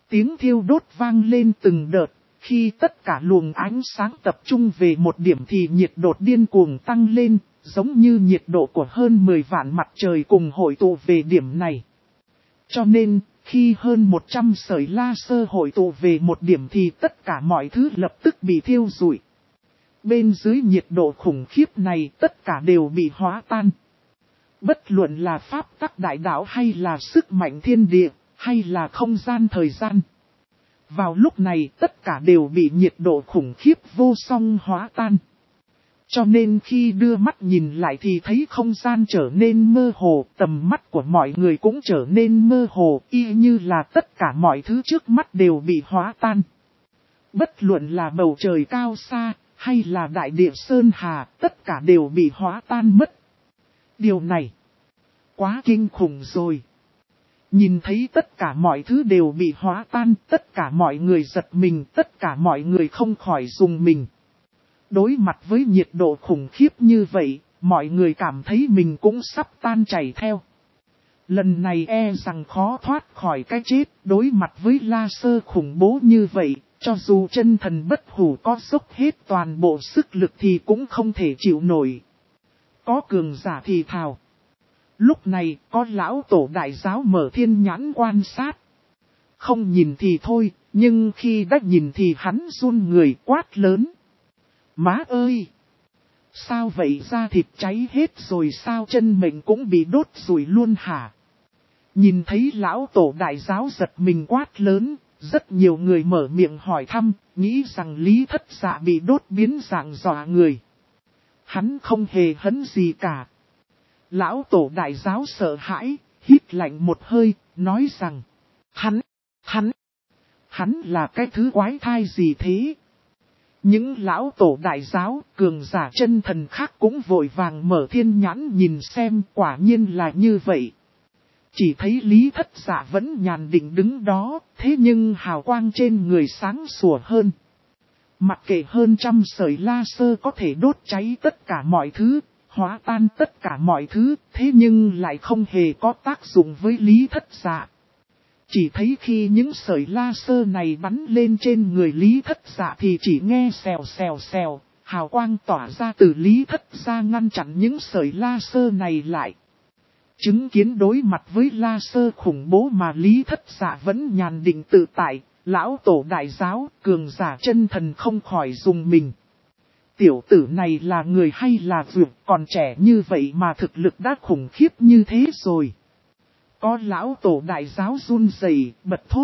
Tiếng thiêu đốt vang lên từng đợt, khi tất cả luồng ánh sáng tập trung về một điểm thì nhiệt độ điên cuồng tăng lên, giống như nhiệt độ của hơn 10 vạn mặt trời cùng hội tụ về điểm này. Cho nên, khi hơn 100 sợi laser hội tụ về một điểm thì tất cả mọi thứ lập tức bị thiêu rụi. Bên dưới nhiệt độ khủng khiếp này tất cả đều bị hóa tan. Bất luận là pháp tắc đại đạo hay là sức mạnh thiên địa, hay là không gian thời gian. Vào lúc này tất cả đều bị nhiệt độ khủng khiếp vô song hóa tan. Cho nên khi đưa mắt nhìn lại thì thấy không gian trở nên mơ hồ, tầm mắt của mọi người cũng trở nên mơ hồ, y như là tất cả mọi thứ trước mắt đều bị hóa tan. Bất luận là bầu trời cao xa, hay là đại địa sơn hà, tất cả đều bị hóa tan mất. Điều này quá kinh khủng rồi. Nhìn thấy tất cả mọi thứ đều bị hóa tan, tất cả mọi người giật mình, tất cả mọi người không khỏi rùng mình. Đối mặt với nhiệt độ khủng khiếp như vậy, mọi người cảm thấy mình cũng sắp tan chảy theo. Lần này e rằng khó thoát khỏi cái chết, đối mặt với laser khủng bố như vậy, cho dù chân thần bất hủ có dốc hết toàn bộ sức lực thì cũng không thể chịu nổi. Có cường giả thì thào. Lúc này có lão tổ đại giáo mở thiên nhãn quan sát. Không nhìn thì thôi, nhưng khi đã nhìn thì hắn run người quát lớn. Má ơi! Sao vậy, da thịt cháy hết rồi sao, chân mình cũng bị đốt rủi luôn hả? Nhìn thấy lão tổ đại giáo giật mình quát lớn, rất nhiều người mở miệng hỏi thăm, nghĩ rằng Lý Thất Dạ bị đốt biến dạng dọa người. Hắn không hề hấn gì cả. Lão tổ đại giáo sợ hãi, hít lạnh một hơi, nói rằng, hắn là cái thứ quái thai gì thế? Những lão tổ đại giáo, cường giả chân thần khác cũng vội vàng mở thiên nhãn nhìn xem, quả nhiên là như vậy. Chỉ thấy Lý Thất Dạ vẫn nhàn định đứng đó, thế nhưng hào quang trên người sáng sủa hơn. Mặc kệ hơn trăm sợi laser có thể đốt cháy tất cả mọi thứ, hóa tan tất cả mọi thứ, thế nhưng lại không hề có tác dụng với Lý Thất Dạ. Chỉ thấy khi những sợi laser này bắn lên trên người Lý Thất Dạ thì chỉ nghe xèo xèo xèo, hào quang tỏa ra từ Lý Thất Dạ ngăn chặn những sợi laser này lại. Chứng kiến đối mặt với laser khủng bố mà Lý Thất Dạ vẫn nhàn định tự tại, lão tổ đại giáo, cường giả chân thần không khỏi rùng mình. Tiểu tử này là người hay là vượt, còn trẻ như vậy mà thực lực đã khủng khiếp như thế rồi. Có lão tổ đại giáo run rẩy bật thốt.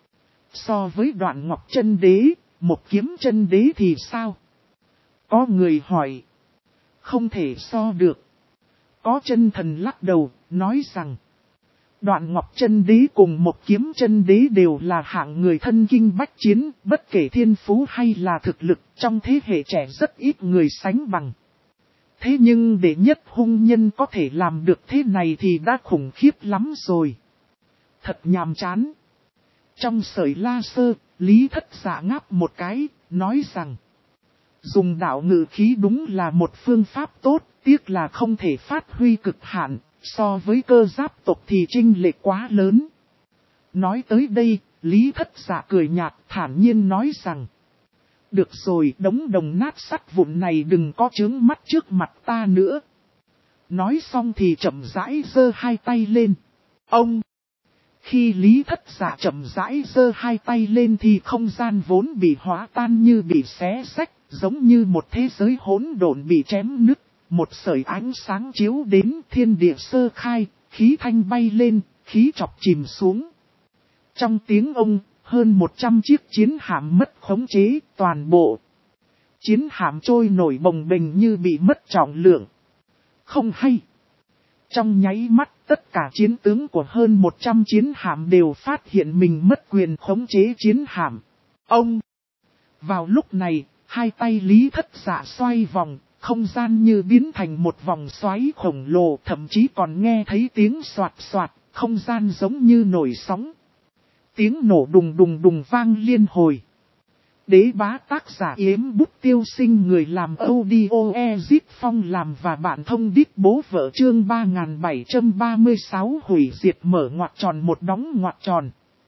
So với Đoạn Ngọc Chân Đế, Một Kiếm Chân Đế thì sao? Có người hỏi. Không thể so được. Có chân thần lắc đầu, nói rằng. Đoạn Ngọc Chân Đế cùng Một Kiếm Chân Đế đều là hạng người thân kinh bách chiến, bất kể thiên phú hay là thực lực, trong thế hệ trẻ rất ít người sánh bằng. Thế nhưng để nhất hung nhân có thể làm được thế này thì đã khủng khiếp lắm rồi. Thật nhàm chán. Trong sợi laser, Lý Thất Dạ ngáp một cái, nói rằng. Dùng đạo ngự khí đúng là một phương pháp tốt, tiếc là không thể phát huy cực hạn, so với cơ giáp tộc thì chênh lệch quá lớn. Nói tới đây, Lý Thất Dạ cười nhạt thản nhiên nói rằng. Được rồi, đống đồng nát sắt vụn này đừng có chướng mắt trước mặt ta nữa. Nói xong thì chậm rãi giơ hai tay lên. Ông! Khi Lý Thất Dạ chậm rãi giơ hai tay lên thì không gian vốn bị hóa tan như bị xé xách, giống như một thế giới hỗn độn bị chém nứt. Một sợi ánh sáng chiếu đến thiên địa sơ khai, khí thanh bay lên, khí chọc chìm xuống. Trong tiếng ông, hơn 100 chiếc chiến hạm mất khống chế, toàn bộ. Chiến hạm trôi nổi bồng bềnh như bị mất trọng lượng. Không hay. Trong nháy mắt, tất cả chiến tướng của hơn 100 chiến hạm đều phát hiện mình mất quyền khống chế chiến hạm. Ông! Vào lúc này, hai tay Lý Thất Dạ xoay vòng, không gian như biến thành một vòng xoáy khổng lồ, thậm chí còn nghe thấy tiếng xoạt xoạt, không gian giống như nổi sóng. Tiếng nổ đùng đùng đùng vang liên hồi. Đế bá tác giả Yếm Bút Tiêu Sinh, người làm audio Ezit Phong làm và bạn thông đít bố vợ, chương 3736 hủy diệt mở ngoặc tròn một đóng ngoặc tròn.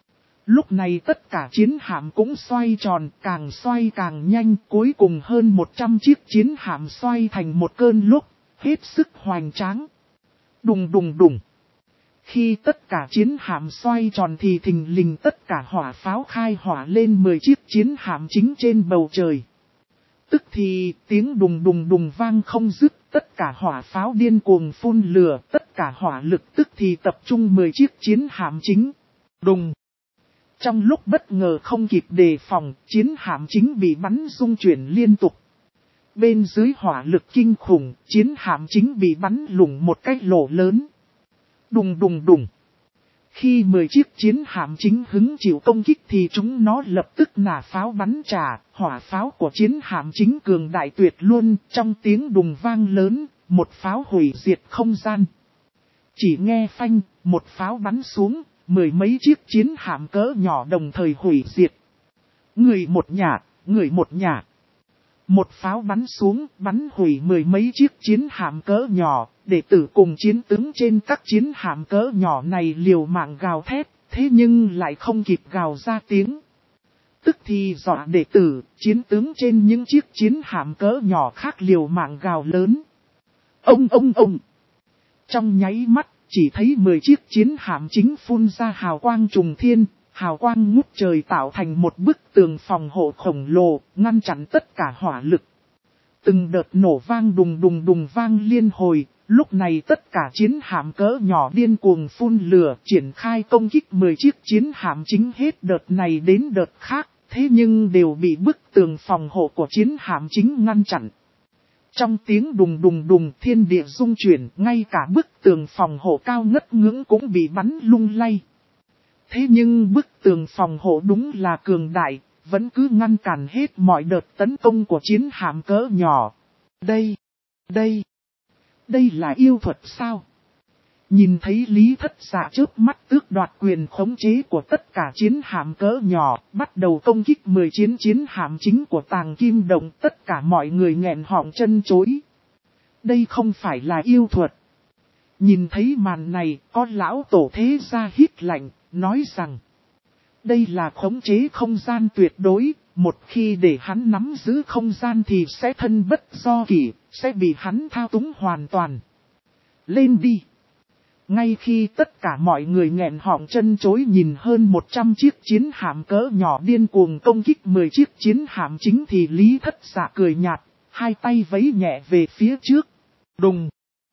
Lúc này tất cả chiến hạm cũng xoay tròn, càng xoay càng nhanh, cuối cùng hơn 100 chiếc chiến hạm xoay thành một cơn lốc, hết sức hoành tráng. Đùng đùng đùng. Khi tất cả chiến hạm xoay tròn thì thình lình tất cả hỏa pháo khai hỏa lên 10 chiếc chiến hạm chính trên bầu trời. Tức thì tiếng đùng đùng đùng vang không dứt, tất cả hỏa pháo điên cuồng phun lửa, tất cả hỏa lực tức thì tập trung 10 chiếc chiến hạm chính. Đùng. Trong lúc bất ngờ không kịp đề phòng, chiến hạm chính bị bắn rung chuyển liên tục. Bên dưới hỏa lực kinh khủng, chiến hạm chính bị bắn lủng một cái lỗ lớn. Đùng đùng đùng. Khi 10 chiếc chiến hạm chính hứng chịu công kích thì chúng nó lập tức nã pháo bắn trả, hỏa pháo của chiến hạm chính cường đại tuyệt luôn, trong tiếng đùng vang lớn, một pháo hủy diệt không gian. Chỉ nghe phanh, một pháo bắn xuống, 10 mấy chiếc chiến hạm cỡ nhỏ đồng thời hủy diệt. Người một nhà. Một pháo bắn xuống, bắn hủy 10 mấy chiếc chiến hạm cỡ nhỏ, đệ tử cùng chiến tướng trên các chiến hạm cỡ nhỏ này liều mạng gào thét, thế nhưng lại không kịp gào ra tiếng. Tức thì dọa đệ tử, chiến tướng trên những chiếc chiến hạm cỡ nhỏ khác liều mạng gào lớn. Ông! Trong nháy mắt, chỉ thấy 10 chiếc chiến hạm chính phun ra hào quang trùng thiên. Hào quang ngút trời tạo thành một bức tường phòng hộ khổng lồ, ngăn chặn tất cả hỏa lực. Từng đợt nổ vang đùng đùng đùng vang liên hồi, lúc này tất cả chiến hạm cỡ nhỏ điên cuồng phun lửa, triển khai công kích 10 chiếc chiến hạm chính hết đợt này đến đợt khác, thế nhưng đều bị bức tường phòng hộ của chiến hạm chính ngăn chặn. Trong tiếng đùng đùng đùng thiên địa rung chuyển, ngay cả bức tường phòng hộ cao ngất ngưỡng cũng bị bắn lung lay. Thế nhưng bức tường phòng hộ đúng là cường đại, vẫn cứ ngăn cản hết mọi đợt tấn công của chiến hạm cỡ nhỏ. Đây là yêu thuật sao? Nhìn thấy Lý Thất Dạ chớp mắt tước đoạt quyền khống chế của tất cả chiến hạm cỡ nhỏ, bắt đầu công kích 10 chiến hạm chính của Tàng Kim Động, tất cả mọi người nghẹn họng chân chối. Đây không phải là yêu thuật. Nhìn thấy màn này, có lão tổ thế gia hít lạnh, nói rằng đây là khống chế không gian tuyệt đối, một khi để hắn nắm giữ không gian thì sẽ thân bất do kỷ, sẽ bị hắn thao túng hoàn toàn. Lên đi! Ngay khi tất cả mọi người nghẹn họng chân chối nhìn hơn 100 chiếc chiến hạm cỡ nhỏ điên cuồng công kích 10 chiếc chiến hạm chính thì Lý Thất Dạ cười nhạt, hai tay vẫy nhẹ về phía trước. Đùng!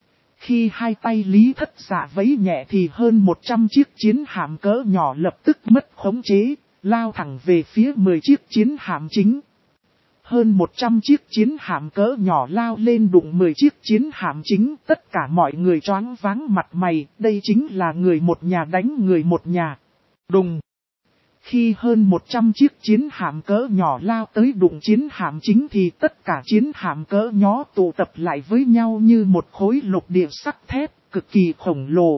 Khi hai tay Lý Thất Dạ vẫy nhẹ thì hơn 100 chiếc chiến hạm cỡ nhỏ lập tức mất khống chế, lao thẳng về phía 10 chiếc chiến hạm chính. Hơn 100 chiếc chiến hạm cỡ nhỏ lao lên đụng 10 chiếc chiến hạm chính, tất cả mọi người choáng váng mặt mày, đây chính là người một nhà đánh người một nhà. Đùng! Khi hơn 100 chiếc chiến hạm cỡ nhỏ lao tới đụng chiến hạm chính thì tất cả chiến hạm cỡ nhỏ tụ tập lại với nhau như một khối lục địa sắt thép, cực kỳ khổng lồ.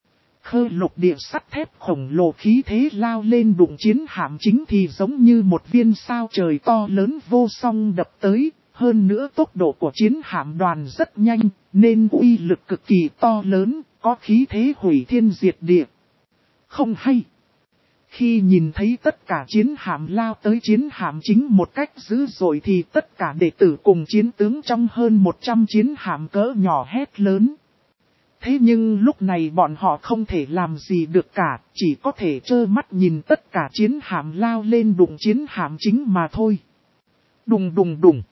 Khơ lục địa sắt thép khổng lồ khí thế lao lên đụng chiến hạm chính thì giống như một viên sao trời to lớn vô song đập tới, hơn nữa tốc độ của chiến hạm đoàn rất nhanh, nên uy lực cực kỳ to lớn, có khí thế hủy thiên diệt địa. Không hay! Khi nhìn thấy tất cả chiến hạm lao tới chiến hạm chính một cách dữ dội thì tất cả đệ tử cùng chiến tướng trong hơn 100 chiến hạm cỡ nhỏ hét lớn. Thế nhưng lúc này bọn họ không thể làm gì được cả, chỉ có thể trơ mắt nhìn tất cả chiến hạm lao lên đụng chiến hạm chính mà thôi. Đùng đùng đùng.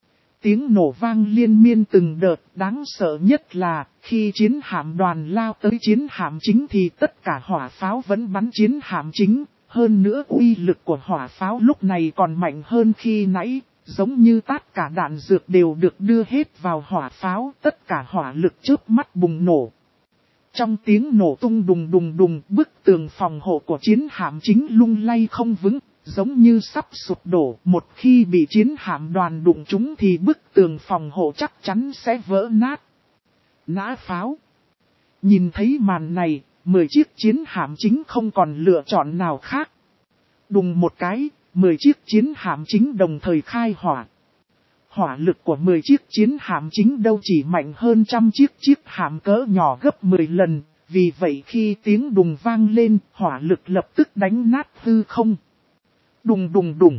Tiếng nổ vang liên miên từng đợt, đáng sợ nhất là khi chiến hạm đoàn lao tới chiến hạm chính thì tất cả hỏa pháo vẫn bắn chiến hạm chính, hơn nữa uy lực của hỏa pháo lúc này còn mạnh hơn khi nãy, giống như tất cả đạn dược đều được đưa hết vào hỏa pháo, tất cả hỏa lực chớp mắt bùng nổ. Trong tiếng nổ tung đùng đùng đùng, bức tường phòng hộ của chiến hạm chính lung lay không vững, giống như sắp sụp đổ. Một khi bị chiến hạm đoàn đụng chúng thì bức tường phòng hộ chắc chắn sẽ vỡ nát. Nã pháo. Nhìn thấy màn này, 10 chiếc chiến hạm chính không còn lựa chọn nào khác. Đùng một cái, 10 chiếc chiến hạm chính đồng thời khai hỏa. Hỏa lực của 10 chiếc chiến hạm chính đâu chỉ mạnh hơn trăm chiếc hạm cỡ nhỏ gấp 10 lần, Vì vậy khi tiếng đùng vang lên, hỏa lực lập tức đánh nát hư không. Đùng đùng đùng.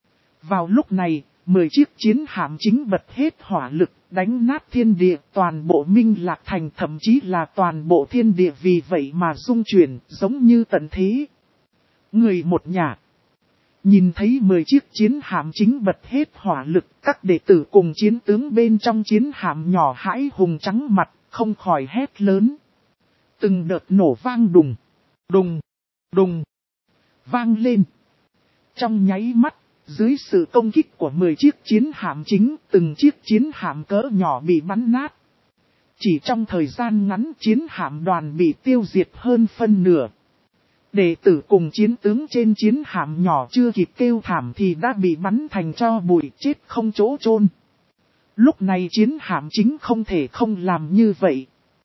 Vào lúc này, 10 chiếc chiến hạm chính bật hết hỏa lực, đánh nát thiên địa, toàn bộ Minh Lạc Thành, thậm chí là toàn bộ thiên địa vì vậy mà rung chuyển, giống như tận thế. Người một nhà. Nhìn thấy 10 chiếc chiến hạm chính bật hết hỏa lực, các đệ tử cùng chiến tướng bên trong chiến hạm nhỏ hãi hùng trắng mặt, không khỏi hét lớn. Từng đợt nổ vang đùng, đùng, đùng, vang lên. Trong nháy mắt, dưới sự công kích của 10 chiếc chiến hạm chính, từng chiếc chiến hạm cỡ nhỏ bị bắn nát. Chỉ trong thời gian ngắn chiến hạm đoàn bị tiêu diệt hơn phân nửa. Đệ tử cùng chiến tướng trên chiến hạm nhỏ chưa kịp kêu thảm thì đã bị bắn thành tro bụi, chết không chỗ chôn. Lúc này chiến hạm chính không thể không làm như vậy.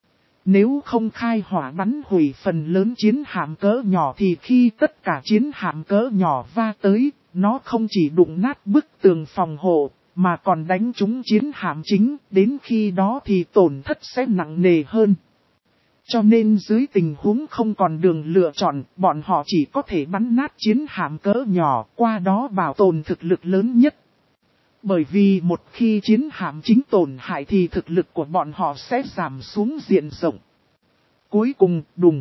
Nếu không khai hỏa bắn hủy phần lớn chiến hạm cỡ nhỏ thì khi tất cả chiến hạm cỡ nhỏ va tới, nó không chỉ đụng nát bức tường phòng hộ, mà còn đánh trúng chiến hạm chính, đến khi đó thì tổn thất sẽ nặng nề hơn. Cho nên dưới tình huống không còn đường lựa chọn, bọn họ chỉ có thể bắn nát chiến hạm cỡ nhỏ, qua đó bảo tồn thực lực lớn nhất. Bởi vì một khi chiến hạm chính tổn hại thì thực lực của bọn họ sẽ giảm xuống diện rộng. Cuối cùng, đùng.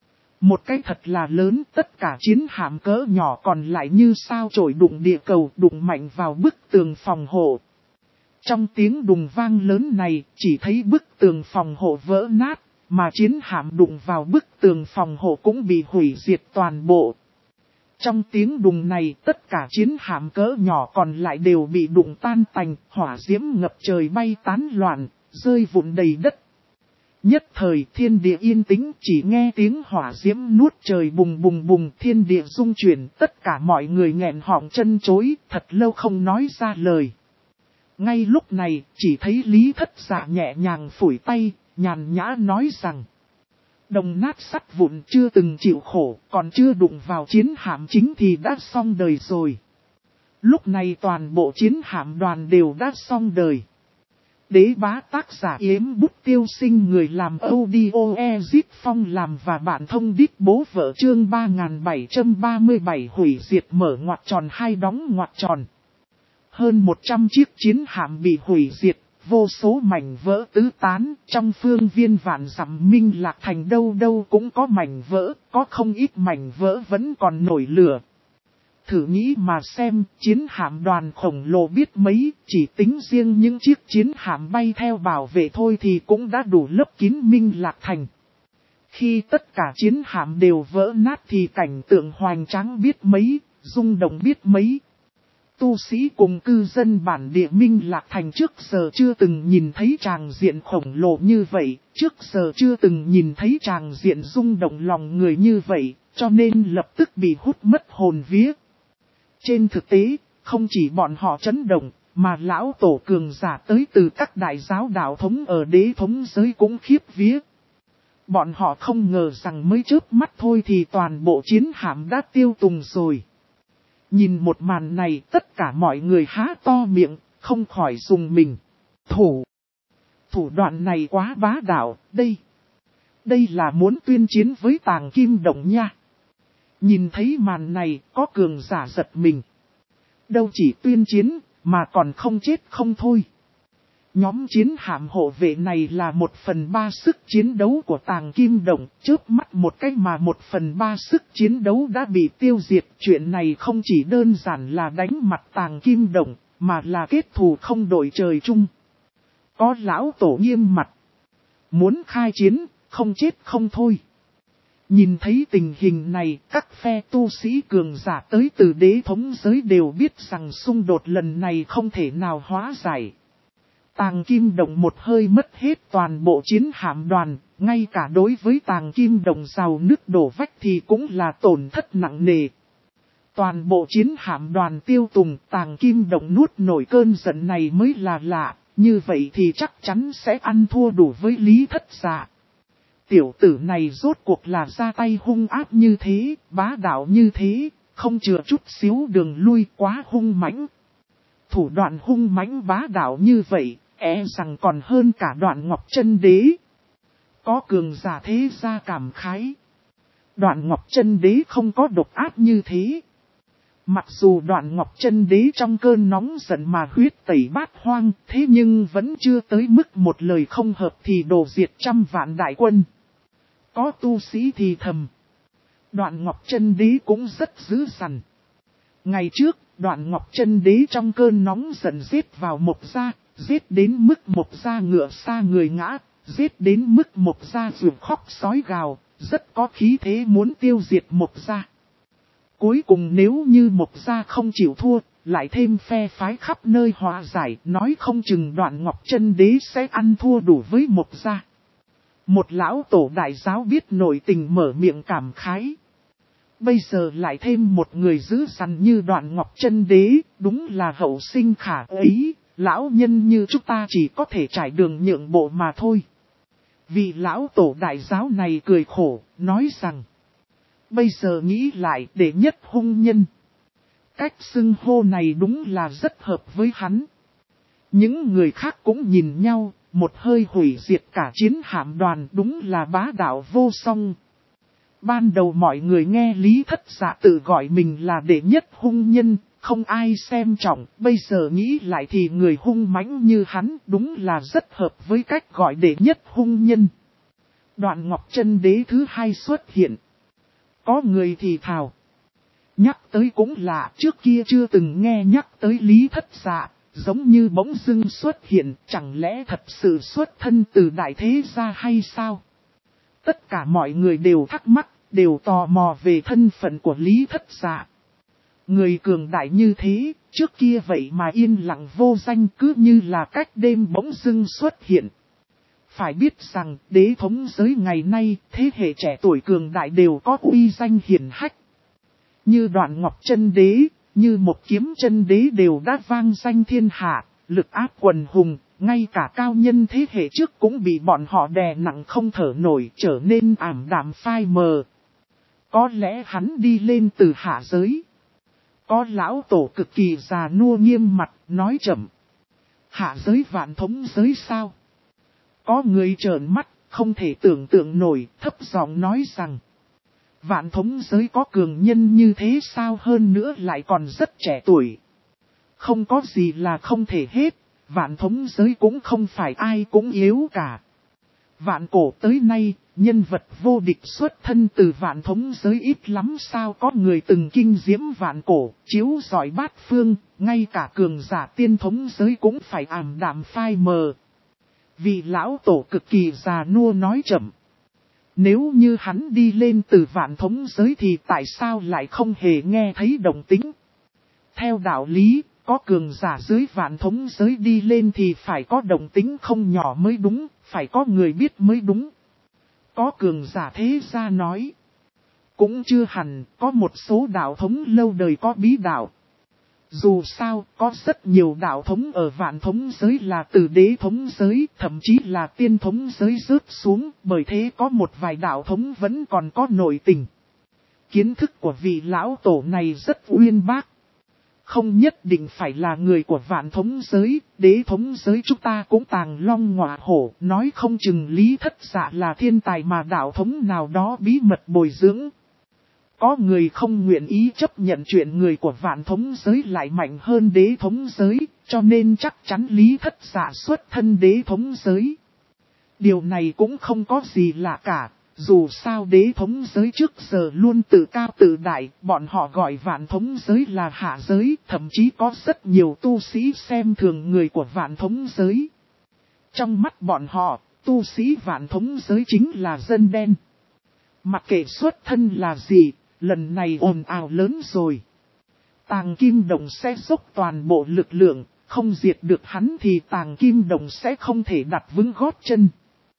Một cái thật là lớn, tất cả chiến hạm cỡ nhỏ còn lại như sao chổi đụng địa cầu, đụng mạnh vào bức tường phòng hộ. Trong tiếng đùng vang lớn này, chỉ thấy bức tường phòng hộ vỡ nát, mà chiến hạm đụng vào bức tường phòng hộ cũng bị hủy diệt toàn bộ. Trong tiếng đùng này, tất cả chiến hạm cỡ nhỏ còn lại đều bị đụng tan tành, hỏa diễm ngập trời bay tán loạn, rơi vụn đầy đất. Nhất thời thiên địa yên tĩnh, chỉ nghe tiếng hỏa diễm nuốt trời bùng bùng bùng, thiên địa rung chuyển, tất cả mọi người nghẹn họng chân chối, thật lâu không nói ra lời. Ngay lúc này, chỉ thấy Lý Thất Dạ nhẹ nhàng phủi tay, nhàn nhã nói rằng: đồng nát sắt vụn chưa từng chịu khổ, còn chưa đụng vào chiến hạm chính thì đã xong đời rồi. Lúc này toàn bộ chiến hạm đoàn đều đã xong đời. Đế bá tác giả Yếm Bút Tiêu Sinh, người làm audio Ezit Phong làm và bạn thông đít bố vợ, chương 3737 hủy diệt mở ngoặc tròn hai đóng ngoặc tròn. Hơn 100 chiếc chiến hạm bị hủy diệt, vô số mảnh vỡ tứ tán, trong phương viên vạn dặm Minh Lạc Thành đâu đâu cũng có mảnh vỡ, có không ít mảnh vỡ vẫn còn nổi lửa. Thử nghĩ mà xem, chiến hạm đoàn khổng lồ biết mấy, chỉ tính riêng những chiếc chiến hạm bay theo bảo vệ thôi thì cũng đã đủ lấp kín Minh Lạc Thành. Khi tất cả chiến hạm đều vỡ nát thì cảnh tượng hoành tráng biết mấy, rung động biết mấy. Tu sĩ cùng cư dân bản địa Minh Lạc Thành trước giờ chưa từng nhìn thấy tràng diện khổng lồ như vậy, trước giờ chưa từng nhìn thấy tràng diện rung động lòng người như vậy, cho nên lập tức bị hút mất hồn vía. Trên thực tế, không chỉ bọn họ chấn động, mà lão tổ cường giả tới từ các đại giáo đạo thống ở đế thống giới cũng khiếp vía. Bọn họ không ngờ rằng mới chớp mắt thôi thì toàn bộ chiến hạm đã tiêu tùng rồi. Nhìn một màn này, tất cả mọi người há to miệng, không khỏi rùng mình. Thủ đoạn này quá bá đạo, đây là muốn tuyên chiến với Tàng Kim Động nha. Nhìn thấy màn này, có cường giả giật mình. Đâu chỉ tuyên chiến, mà còn không chết không thôi. Nhóm chiến hạm hộ vệ này là 1/3 sức chiến đấu của Tàng Kim Động, chớp mắt một cách mà 1/3 sức chiến đấu đã bị tiêu diệt. Chuyện này không chỉ đơn giản là đánh mặt Tàng Kim Động, mà là kết thù không đội trời chung. Có lão tổ nghiêm mặt. Muốn khai chiến, không chết không thôi. Nhìn thấy tình hình này, các phe tu sĩ cường giả tới từ đế thống giới đều biết rằng xung đột lần này không thể nào hóa giải. Tàng Kim Động một hơi mất hết toàn bộ chiến hạm đoàn, ngay cả đối với Tàng Kim Động rào nứt đổ vách thì cũng là tổn thất nặng nề. Toàn bộ chiến hạm đoàn tiêu tùng, Tàng Kim Động nuốt nổi cơn giận này mới là lạ, như vậy thì chắc chắn sẽ ăn thua đủ với Lý Thất Dạ. Tiểu tử này rốt cuộc là ra tay hung ác như thế, bá đạo như thế, không chừa chút xíu đường lui, quá hung mãnh. Thủ đoạn hung mãnh bá đạo như vậy, rằng còn hơn cả Đoạn Ngọc Chân Đế. Có cường giả thế gia cảm khái. Đoạn Ngọc Chân Đế không có độc ác như thế. Mặc dù Đoạn Ngọc Chân Đế trong cơn nóng giận mà huyết tẩy bát hoang, thế nhưng vẫn chưa tới mức một lời không hợp thì đổ diệt trăm vạn đại quân. Có tu sĩ thì thầm. Đoạn Ngọc Chân Đế cũng rất dữ dằn. Ngày trước, Đoạn Ngọc Chân Đế trong cơn nóng giận giết vào Mộc gia, giết đến mức Mộc gia ngựa xa người ngã, giết đến mức Mộc gia ruột khóc sói gào, rất có khí thế muốn tiêu diệt Mộc gia. Cuối cùng nếu như Mộc gia không chịu thua, lại thêm phe phái khắp nơi hòa giải, nói không chừng Đoạn Ngọc Chân Đế sẽ ăn thua đủ với Mộc gia. Một lão tổ đại giáo biết nội tình mở miệng cảm khái. Bây giờ lại thêm một người dữ dằn như Đoạn Ngọc Chân Đế, đúng là hậu sinh khả ấy, lão nhân như chúng ta chỉ có thể trải đường nhượng bộ mà thôi. Vị lão tổ đại giáo này cười khổ, nói rằng, bây giờ nghĩ lại đệ nhất hung nhân. Cách xưng hô này đúng là rất hợp với hắn. Những người khác cũng nhìn nhau, một hơi hủy diệt cả chiến hạm đoàn đúng là bá đạo vô song. Ban đầu mọi người nghe Lý Thất Dạ tự gọi mình là đệ nhất hung nhân, không ai xem trọng, bây giờ nghĩ lại thì người hung mãnh như hắn đúng là rất hợp với cách gọi đệ nhất hung nhân. Đoạn Ngọc Chân Đế thứ hai xuất hiện. Có người thì thào. Nhắc tới cũng lạ, trước kia chưa từng nghe nhắc tới Lý Thất Dạ, giống như bỗng dưng xuất hiện, chẳng lẽ thật sự xuất thân từ đại thế gia hay sao? Tất cả mọi người đều thắc mắc, đều tò mò về thân phận của Lý Thất Dạ. Người cường đại như thế, trước kia vậy mà yên lặng vô danh cứ như là cách đêm bỗng dưng xuất hiện. Phải biết rằng, đế thống giới ngày nay, thế hệ trẻ tuổi cường đại đều có uy danh hiển hách. Như Đoạn Ngọc Chân Đế, như Một Kiếm Chân Đế đều đã vang danh thiên hạ, lực áp quần hùng, ngay cả cao nhân thế hệ trước cũng bị bọn họ đè nặng không thở nổi, trở nên ảm đạm phai mờ. Có lẽ hắn đi lên từ hạ giới. Có lão tổ cực kỳ già nua nghiêm mặt, nói chậm. Hạ giới vạn thống giới sao? Có người trợn mắt, không thể tưởng tượng nổi, thấp giọng nói rằng. Vạn thống giới có cường nhân như thế sao, hơn nữa lại còn rất trẻ tuổi. Không có gì là không thể hết, vạn thống giới cũng không phải ai cũng yếu cả. Vạn cổ tới nay, nhân vật vô địch xuất thân từ vạn thống giới ít lắm sao, có người từng kinh diễm vạn cổ, chiếu rọi bát phương, ngay cả cường giả tiên thống giới cũng phải ảm đạm phai mờ. Vị lão tổ cực kỳ già nua nói chậm. Nếu như hắn đi lên từ vạn thống giới thì tại sao lại không hề nghe thấy động tĩnh? Theo đạo lý, có cường giả dưới vạn thống giới đi lên thì phải có động tĩnh không nhỏ mới đúng, phải có người biết mới đúng. Có cường giả thế gia nói. Cũng chưa hẳn, có một số đạo thống lâu đời có bí đạo. Dù sao, có rất nhiều đạo thống ở vạn thống giới là từ đế thống giới, thậm chí là tiên thống giới rớt xuống, bởi thế có một vài đạo thống vẫn còn có nội tình. Kiến thức của vị lão tổ này rất uyên bác. Không nhất định phải là người của vạn thống giới, đế thống giới chúng ta cũng tàng long ngọa hổ, nói không chừng Lý Thất Dạ là thiên tài mà đạo thống nào đó bí mật bồi dưỡng. Có người không nguyện ý chấp nhận chuyện người của vạn thống giới lại mạnh hơn đế thống giới, cho nên chắc chắn Lý Thất Dạ xuất thân đế thống giới. Điều này cũng không có gì lạ cả, dù sao đế thống giới trước giờ luôn tự cao tự đại, bọn họ gọi vạn thống giới là hạ giới, thậm chí có rất nhiều tu sĩ xem thường người của vạn thống giới. Trong mắt bọn họ, tu sĩ vạn thống giới chính là dân đen. Mặc kệ xuất thân là gì, lần này ồn ào lớn rồi. Tàng Kim Đồng sẽ dốc toàn bộ lực lượng, không diệt được hắn thì Tàng Kim Đồng sẽ không thể đặt vững gót chân.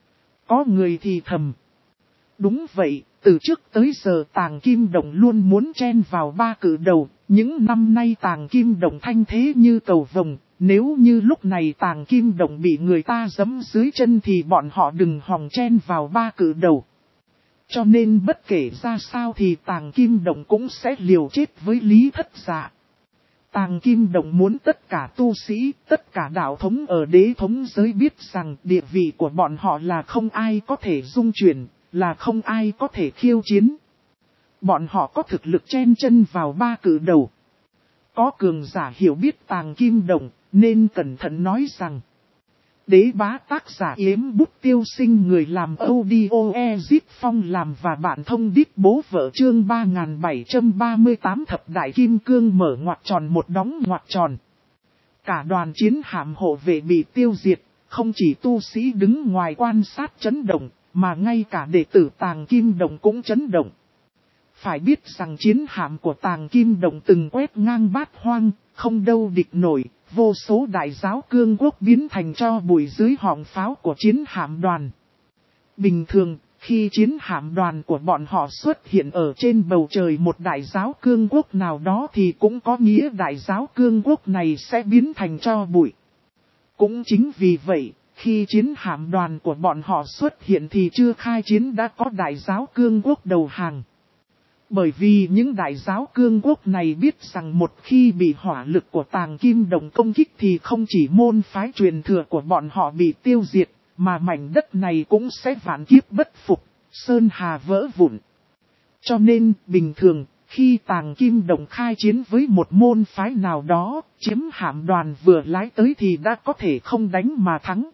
Có người thì thầm. Đúng vậy, từ trước tới giờ Tàng Kim Đồng luôn muốn chen vào ba cử đầu, những năm nay Tàng Kim Đồng thanh thế như cầu vồng, nếu như lúc này Tàng Kim Đồng bị người ta giẫm dưới chân thì bọn họ đừng hòng chen vào ba cử đầu. Cho nên bất kể ra sao thì Tàng Kim Đồng cũng sẽ liều chết với Lý Thất Dạ. Tàng Kim Động muốn tất cả tu sĩ, tất cả đạo thống ở đế thống giới biết rằng địa vị của bọn họ là không ai có thể dung chuyển, là không ai có thể khiêu chiến. Bọn họ có thực lực chen chân vào ba cử đầu. Có cường giả hiểu biết Tàng Kim Động, nên cẩn thận nói rằng. Đế bá tác giả Yếm Bút Tiêu Sinh người làm audio Ezip Phong làm và bạn thông điệp bố vợ chương 3738 thập đại kim cương mở ngoặc tròn một đóng ngoặc tròn. Cả đoàn chiến hạm hộ vệ bị tiêu diệt, không chỉ tu sĩ đứng ngoài quan sát chấn động, mà ngay cả đệ tử Tàng Kim Động cũng chấn động. Phải biết rằng chiến hạm của Tàng Kim Động từng quét ngang bát hoang, không đâu địch nổi, vô số đại giáo cương quốc biến thành tro bụi dưới họng pháo của chiến hạm đoàn. Bình thường, khi chiến hạm đoàn của bọn họ xuất hiện ở trên bầu trời một đại giáo cương quốc nào đó thì cũng có nghĩa đại giáo cương quốc này sẽ biến thành tro bụi. Cũng chính vì vậy, khi chiến hạm đoàn của bọn họ xuất hiện thì chưa khai chiến đã có đại giáo cương quốc đầu hàng. Bởi vì những đại giáo cương quốc này biết rằng một khi bị hỏa lực của Tàng Kim Động công kích thì không chỉ môn phái truyền thừa của bọn họ bị tiêu diệt, mà mảnh đất này cũng sẽ vạn kiếp bất phục, sơn hà vỡ vụn. Cho nên, bình thường, khi Tàng Kim Động khai chiến với một môn phái nào đó, chiếm hạm đoàn vừa lái tới thì đã có thể không đánh mà thắng.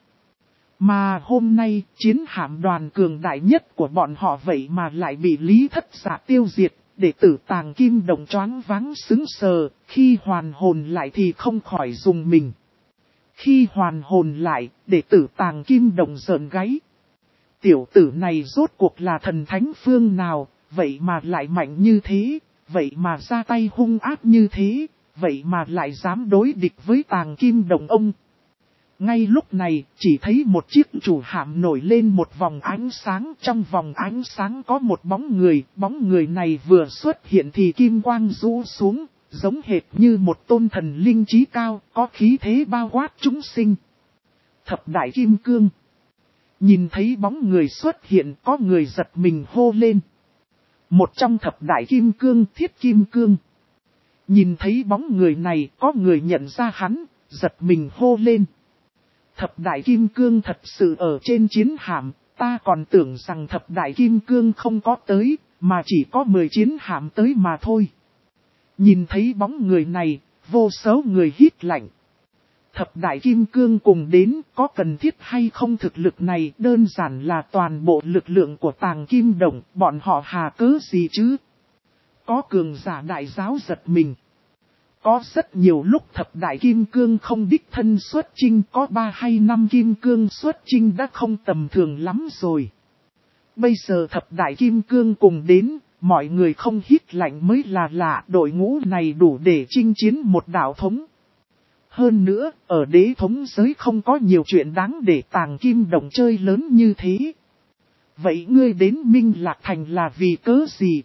Mà hôm nay, chiến hạm đoàn cường đại nhất của bọn họ vậy mà lại bị Lý Thất Dạ tiêu diệt, đệ tử Tàng Kim Động choáng váng sững sờ, khi hoàn hồn lại thì không khỏi dùng mình. Khi hoàn hồn lại, đệ tử Tàng Kim Động rợn gáy. Tiểu tử này rốt cuộc là thần thánh phương nào, vậy mà lại mạnh như thế, vậy mà ra tay hung ác như thế, vậy mà lại dám đối địch với Tàng Kim Động ông. Ngay lúc này, chỉ thấy một chiếc chủ hạm nổi lên một vòng ánh sáng. Trong vòng ánh sáng có một bóng người này vừa xuất hiện thì kim quang rũ xuống, giống hệt như một tôn thần linh trí cao, có khí thế bao quát chúng sinh. Thập đại kim cương. Nhìn thấy bóng người xuất hiện có người giật mình hô lên. Một trong thập đại kim cương Thiết Kim Cương. Nhìn thấy bóng người này có người nhận ra hắn, giật mình hô lên. Thập đại kim cương thật sự ở trên chiến hạm, ta còn tưởng rằng thập đại kim cương không có tới, mà chỉ có 10 chiến hạm tới mà thôi. Nhìn thấy bóng người này, vô số người hít lạnh. Thập đại kim cương cùng đến, có cần thiết hay không thực lực này, đơn giản là toàn bộ lực lượng của Tàng Kim Động, bọn họ hà cớ gì chứ? Có cường giả đại giáo giật mình. Có rất nhiều lúc thập đại kim cương không đích thân xuất chinh, có 3 hay 5 kim cương xuất chinh đã không tầm thường lắm rồi. Bây giờ thập đại kim cương cùng đến, mọi người không hít lạnh mới là lạ, đội ngũ này đủ để chinh chiến một đạo thống. Hơn nữa, ở đế thống giới không có nhiều chuyện đáng để Tàng Kim Động chơi lớn như thế. Vậy ngươi đến Minh Lạc Thành là vì cớ gì?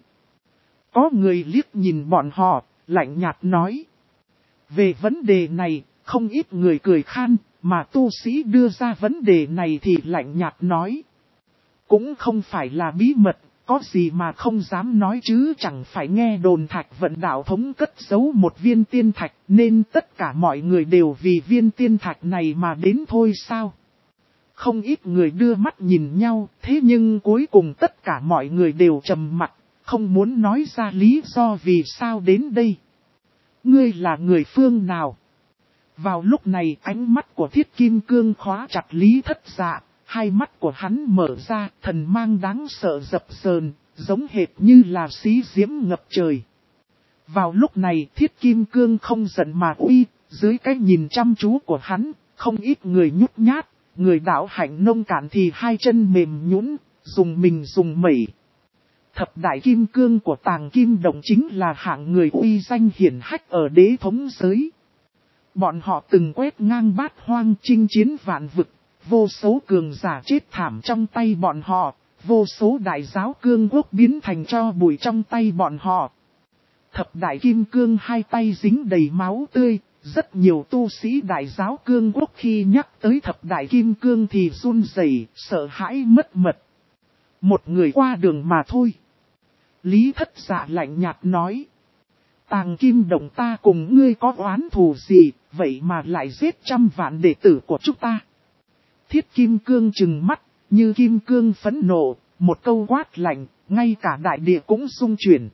Có người liếc nhìn bọn họ, lạnh nhạt nói. Về vấn đề này, không ít người cười khan, mà tu sĩ đưa ra vấn đề này thì lạnh nhạt nói. Cũng không phải là bí mật, có gì mà không dám nói chứ, chẳng phải nghe đồn Thạch Vận đạo thống cất giấu một viên tiên thạch nên tất cả mọi người đều vì viên tiên thạch này mà đến thôi sao? Không ít người đưa mắt nhìn nhau, thế nhưng cuối cùng tất cả mọi người đều trầm mặc, không muốn nói ra lý do vì sao đến đây. Ngươi là người phương nào? Vào lúc này ánh mắt của Thiết Kim Cương khóa chặt Lý Thất Dạ, hai mắt của hắn mở ra, thần mang đáng sợ dập dờn, giống hệt như là xí diễm ngập trời. Vào lúc này Thiết Kim Cương không giận mà uy, dưới cái nhìn chăm chú của hắn, không ít người nhút nhát, người đạo hạnh nông cạn thì hai chân mềm nhũn, dùng mình dùng mẩy. Thập đại kim cương của Tàng Kim Động chính là hạng người uy danh hiển hách ở đế thống giới. Bọn họ từng quét ngang bát hoang chinh chiến vạn vực, vô số cường giả chết thảm trong tay bọn họ, vô số đại giáo cương quốc biến thành tro bụi trong tay bọn họ. Thập đại kim cương hai tay dính đầy máu tươi, rất nhiều tu sĩ đại giáo cương quốc khi nhắc tới thập đại kim cương thì run rẩy, sợ hãi mất mật. Một người qua đường mà thôi. Lý Thất Dạ lạnh nhạt nói. Tàng Kim Động ta cùng ngươi có oán thù gì, vậy mà lại giết 100 vạn đệ tử của chúng ta. Thiết Kim Cương trừng mắt, như kim cương phẫn nộ, một câu quát lạnh, ngay cả đại địa cũng rung chuyển.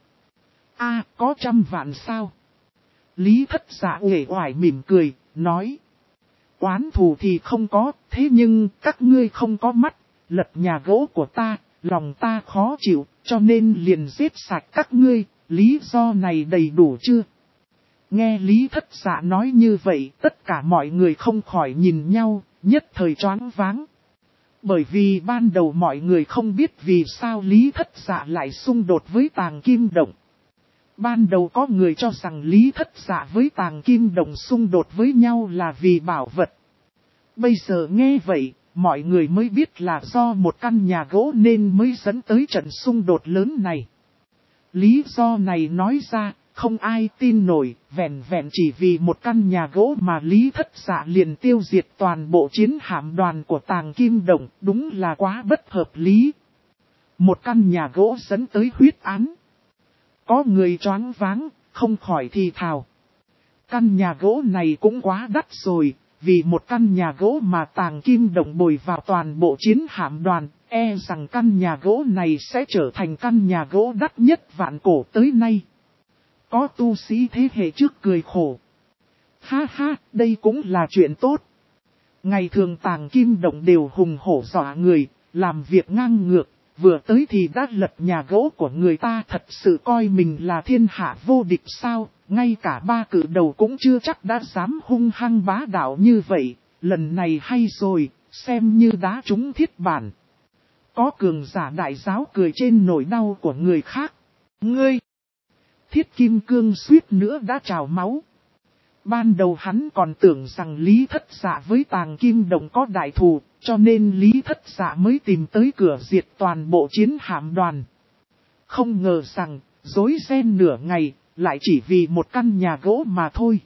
Có 100 vạn sao? Lý Thất Dạ uể oải mỉm cười, nói. Oán thù thì không có, thế nhưng các ngươi không có mắt, lật nhà gỗ của ta, lòng ta khó chịu, cho nên liền giết sạch các ngươi, lý do này đầy đủ chưa? Nghe Lý Thất Dạ nói như vậy, tất cả mọi người không khỏi nhìn nhau, nhất thời choáng váng. Bởi vì ban đầu mọi người không biết vì sao Lý Thất Dạ lại xung đột với Tàng Kim Động. Ban đầu có người cho rằng Lý Thất Dạ với Tàng Kim Động xung đột với nhau là vì bảo vật. Bây giờ nghe vậy, mọi người mới biết là do một căn nhà gỗ nên mới dẫn tới trận xung đột lớn này. Lý do này nói ra, không ai tin nổi, vẹn vẹn chỉ vì một căn nhà gỗ mà Lý Thất Dạ liền tiêu diệt toàn bộ chiến hạm đoàn của Tàng Kim Động, đúng là quá bất hợp lý. Một căn nhà gỗ dẫn tới huyết án. Có người choáng váng, không khỏi thì thào. Căn nhà gỗ này cũng quá đắt rồi, vì một căn nhà gỗ mà Tàng Kim Động bồi vào toàn bộ chiến hạm đoàn, e rằng căn nhà gỗ này sẽ trở thành căn nhà gỗ đắt nhất vạn cổ tới nay. Có tu sĩ thế hệ trước cười khổ. Ha ha, đây cũng là chuyện tốt. Ngày thường Tàng Kim Động đều hùng hổ dọa người, làm việc ngang ngược, vừa tới thì đã lật nhà gỗ của người ta, thật sự coi mình là thiên hạ vô địch sao, ngay cả ba cử đầu cũng chưa chắc đã dám hung hăng bá đạo như vậy, lần này hay rồi, xem như đá trúng thiết bản. Có cường giả đại giáo cười trên nỗi đau của người khác. Ngươi! Thiết Kim Cương suýt nữa đã trào máu. Ban đầu hắn còn tưởng rằng Lý Thất Dạ với Tàng Kim Động có đại thù, cho nên Lý Thất Dạ mới tìm tới cửa diệt toàn bộ chiến hạm đoàn. Không ngờ rằng, rối ren nửa ngày, lại chỉ vì một căn nhà gỗ mà thôi.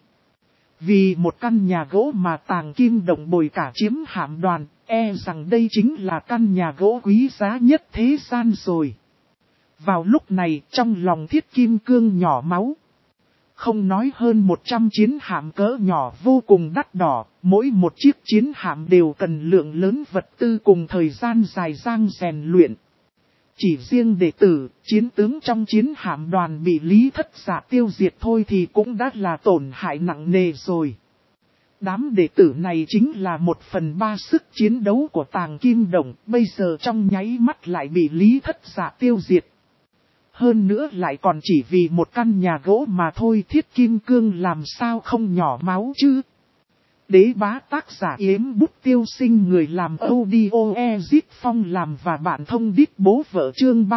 Vì một căn nhà gỗ mà Tàng Kim Động bồi cả chiếm hạm đoàn, e rằng đây chính là căn nhà gỗ quý giá nhất thế gian rồi. Vào lúc này, trong lòng Thiết Kim Cương nhỏ máu. Không nói hơn 100 chiến hạm cỡ nhỏ vô cùng đắt đỏ, mỗi một chiếc chiến hạm đều cần lượng lớn vật tư cùng thời gian dài dang rèn luyện. Chỉ riêng đệ tử, chiến tướng trong chiến hạm đoàn bị Lý Thất Dạ tiêu diệt thôi thì cũng đã là tổn hại nặng nề rồi. Đám đệ tử này chính là 1/3 sức chiến đấu của Tàng Kim Động, bây giờ trong nháy mắt lại bị Lý Thất Dạ tiêu diệt. Hơn nữa lại còn chỉ vì một căn nhà gỗ mà thôi, Thiết Kim Cương làm sao không nhỏ máu chứ. Đế bá tác giả Yếm Bút Tiêu Sinh, người làm audio Ezit Phong làm và bạn thông đít bố vợ, chương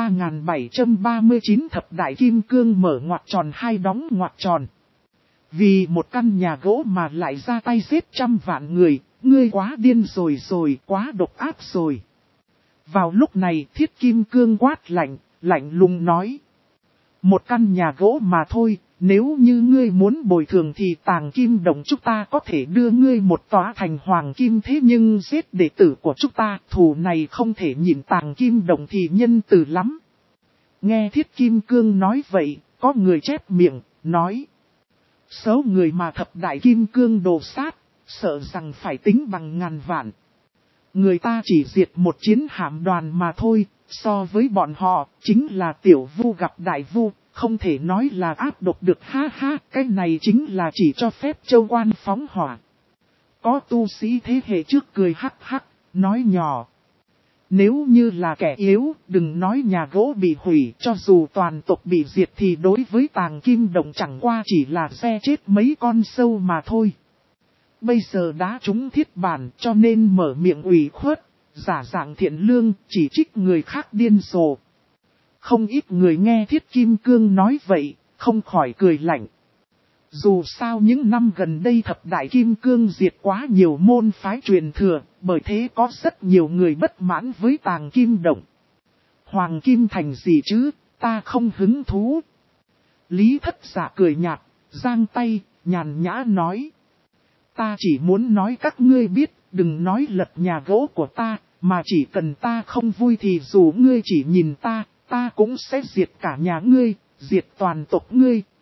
3739 thập đại kim cương mở ngoặc tròn hai đóng ngoặc tròn. Vì một căn nhà gỗ mà lại ra tay giết 100 vạn người, ngươi quá điên rồi, quá độc ác rồi. Vào lúc này Thiết Kim Cương quát lạnh lùng nói. Một căn nhà gỗ mà thôi, nếu như ngươi muốn bồi thường thì Tàng Kim Động chúng ta có thể đưa ngươi một tòa thành hoàng kim, thế nhưng giết đệ tử của chúng ta, thù này không thể nhìn. Tàng Kim Động thì nhân từ lắm. Nghe Thiết Kim Cương nói vậy, có người chép miệng, nói. Số người mà thập đại kim cương đồ sát, sợ rằng phải tính bằng ngàn vạn. Người ta chỉ diệt một chiến hạm đoàn mà thôi, so với bọn họ, chính là tiểu vu gặp đại vu, không thể nói là áp độc được. Ha ha, cái này chính là chỉ cho phép châu quan phóng hỏa. Có tu sĩ thế hệ trước cười hắc hắc, nói nhỏ. Nếu như là kẻ yếu, đừng nói nhà gỗ bị hủy, cho dù toàn tộc bị diệt thì đối với Tàng Kim Động chẳng qua chỉ là xe chết mấy con sâu mà thôi. Bây giờ đã trúng thiết bản cho nên mở miệng ủy khuất, giả dạng thiện lương, chỉ trích người khác điên rồ. Không ít người nghe Thiết Kim Cương nói vậy, không khỏi cười lạnh. Dù sao những năm gần đây thập đại kim cương diệt quá nhiều môn phái truyền thừa, bởi thế có rất nhiều người bất mãn với Tàng Kim Động. Hoàng Kim Thành gì chứ, ta không hứng thú. Lý Thất Dạ cười nhạt, giang tay, nhàn nhã nói. Ta chỉ muốn nói các ngươi biết, đừng nói lật nhà gỗ của ta, mà chỉ cần ta không vui thì dù ngươi chỉ nhìn ta, ta cũng sẽ diệt cả nhà ngươi, diệt toàn tộc ngươi,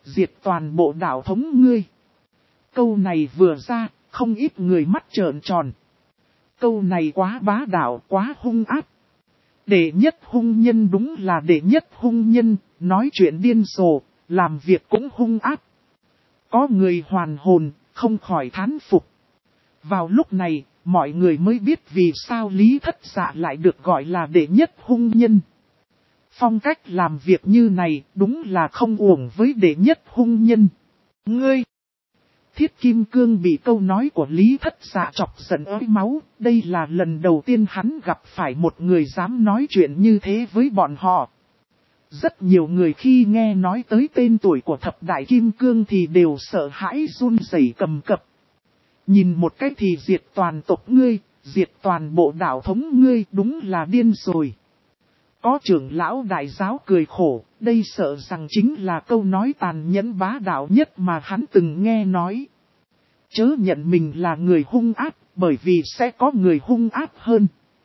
diệt toàn bộ đạo thống ngươi. Câu này vừa ra, không ít người mắt trợn tròn. Câu này quá bá đạo, quá hung ác. Đệ nhất hung nhân đúng là đệ nhất hung nhân, nói chuyện điên rồ, làm việc cũng hung ác. Có người hoàn hồn, không khỏi thán phục. Vào lúc này, mọi người mới biết vì sao Lý Thất Dạ lại được gọi là đệ nhất hung nhân. Phong cách làm việc như này đúng là không uổng với đệ nhất hung nhân. Ngươi! Thiết Kim Cương bị câu nói của Lý Thất Dạ chọc giận ới máu. Đây là lần đầu tiên hắn gặp phải một người dám nói chuyện như thế với bọn họ. Rất nhiều người khi nghe nói tới tên tuổi của thập đại Kim Cương thì đều sợ hãi run rẩy cầm cập. Nhìn một cách thì diệt toàn tộc ngươi, diệt toàn bộ đạo thống ngươi, đúng là điên rồi. Có trưởng lão đại giáo cười khổ, đây sợ rằng chính là câu nói tàn nhẫn bá đạo nhất mà hắn từng nghe nói. Chớ nhận mình là người hung ác, bởi vì sẽ có người hung ác hơn.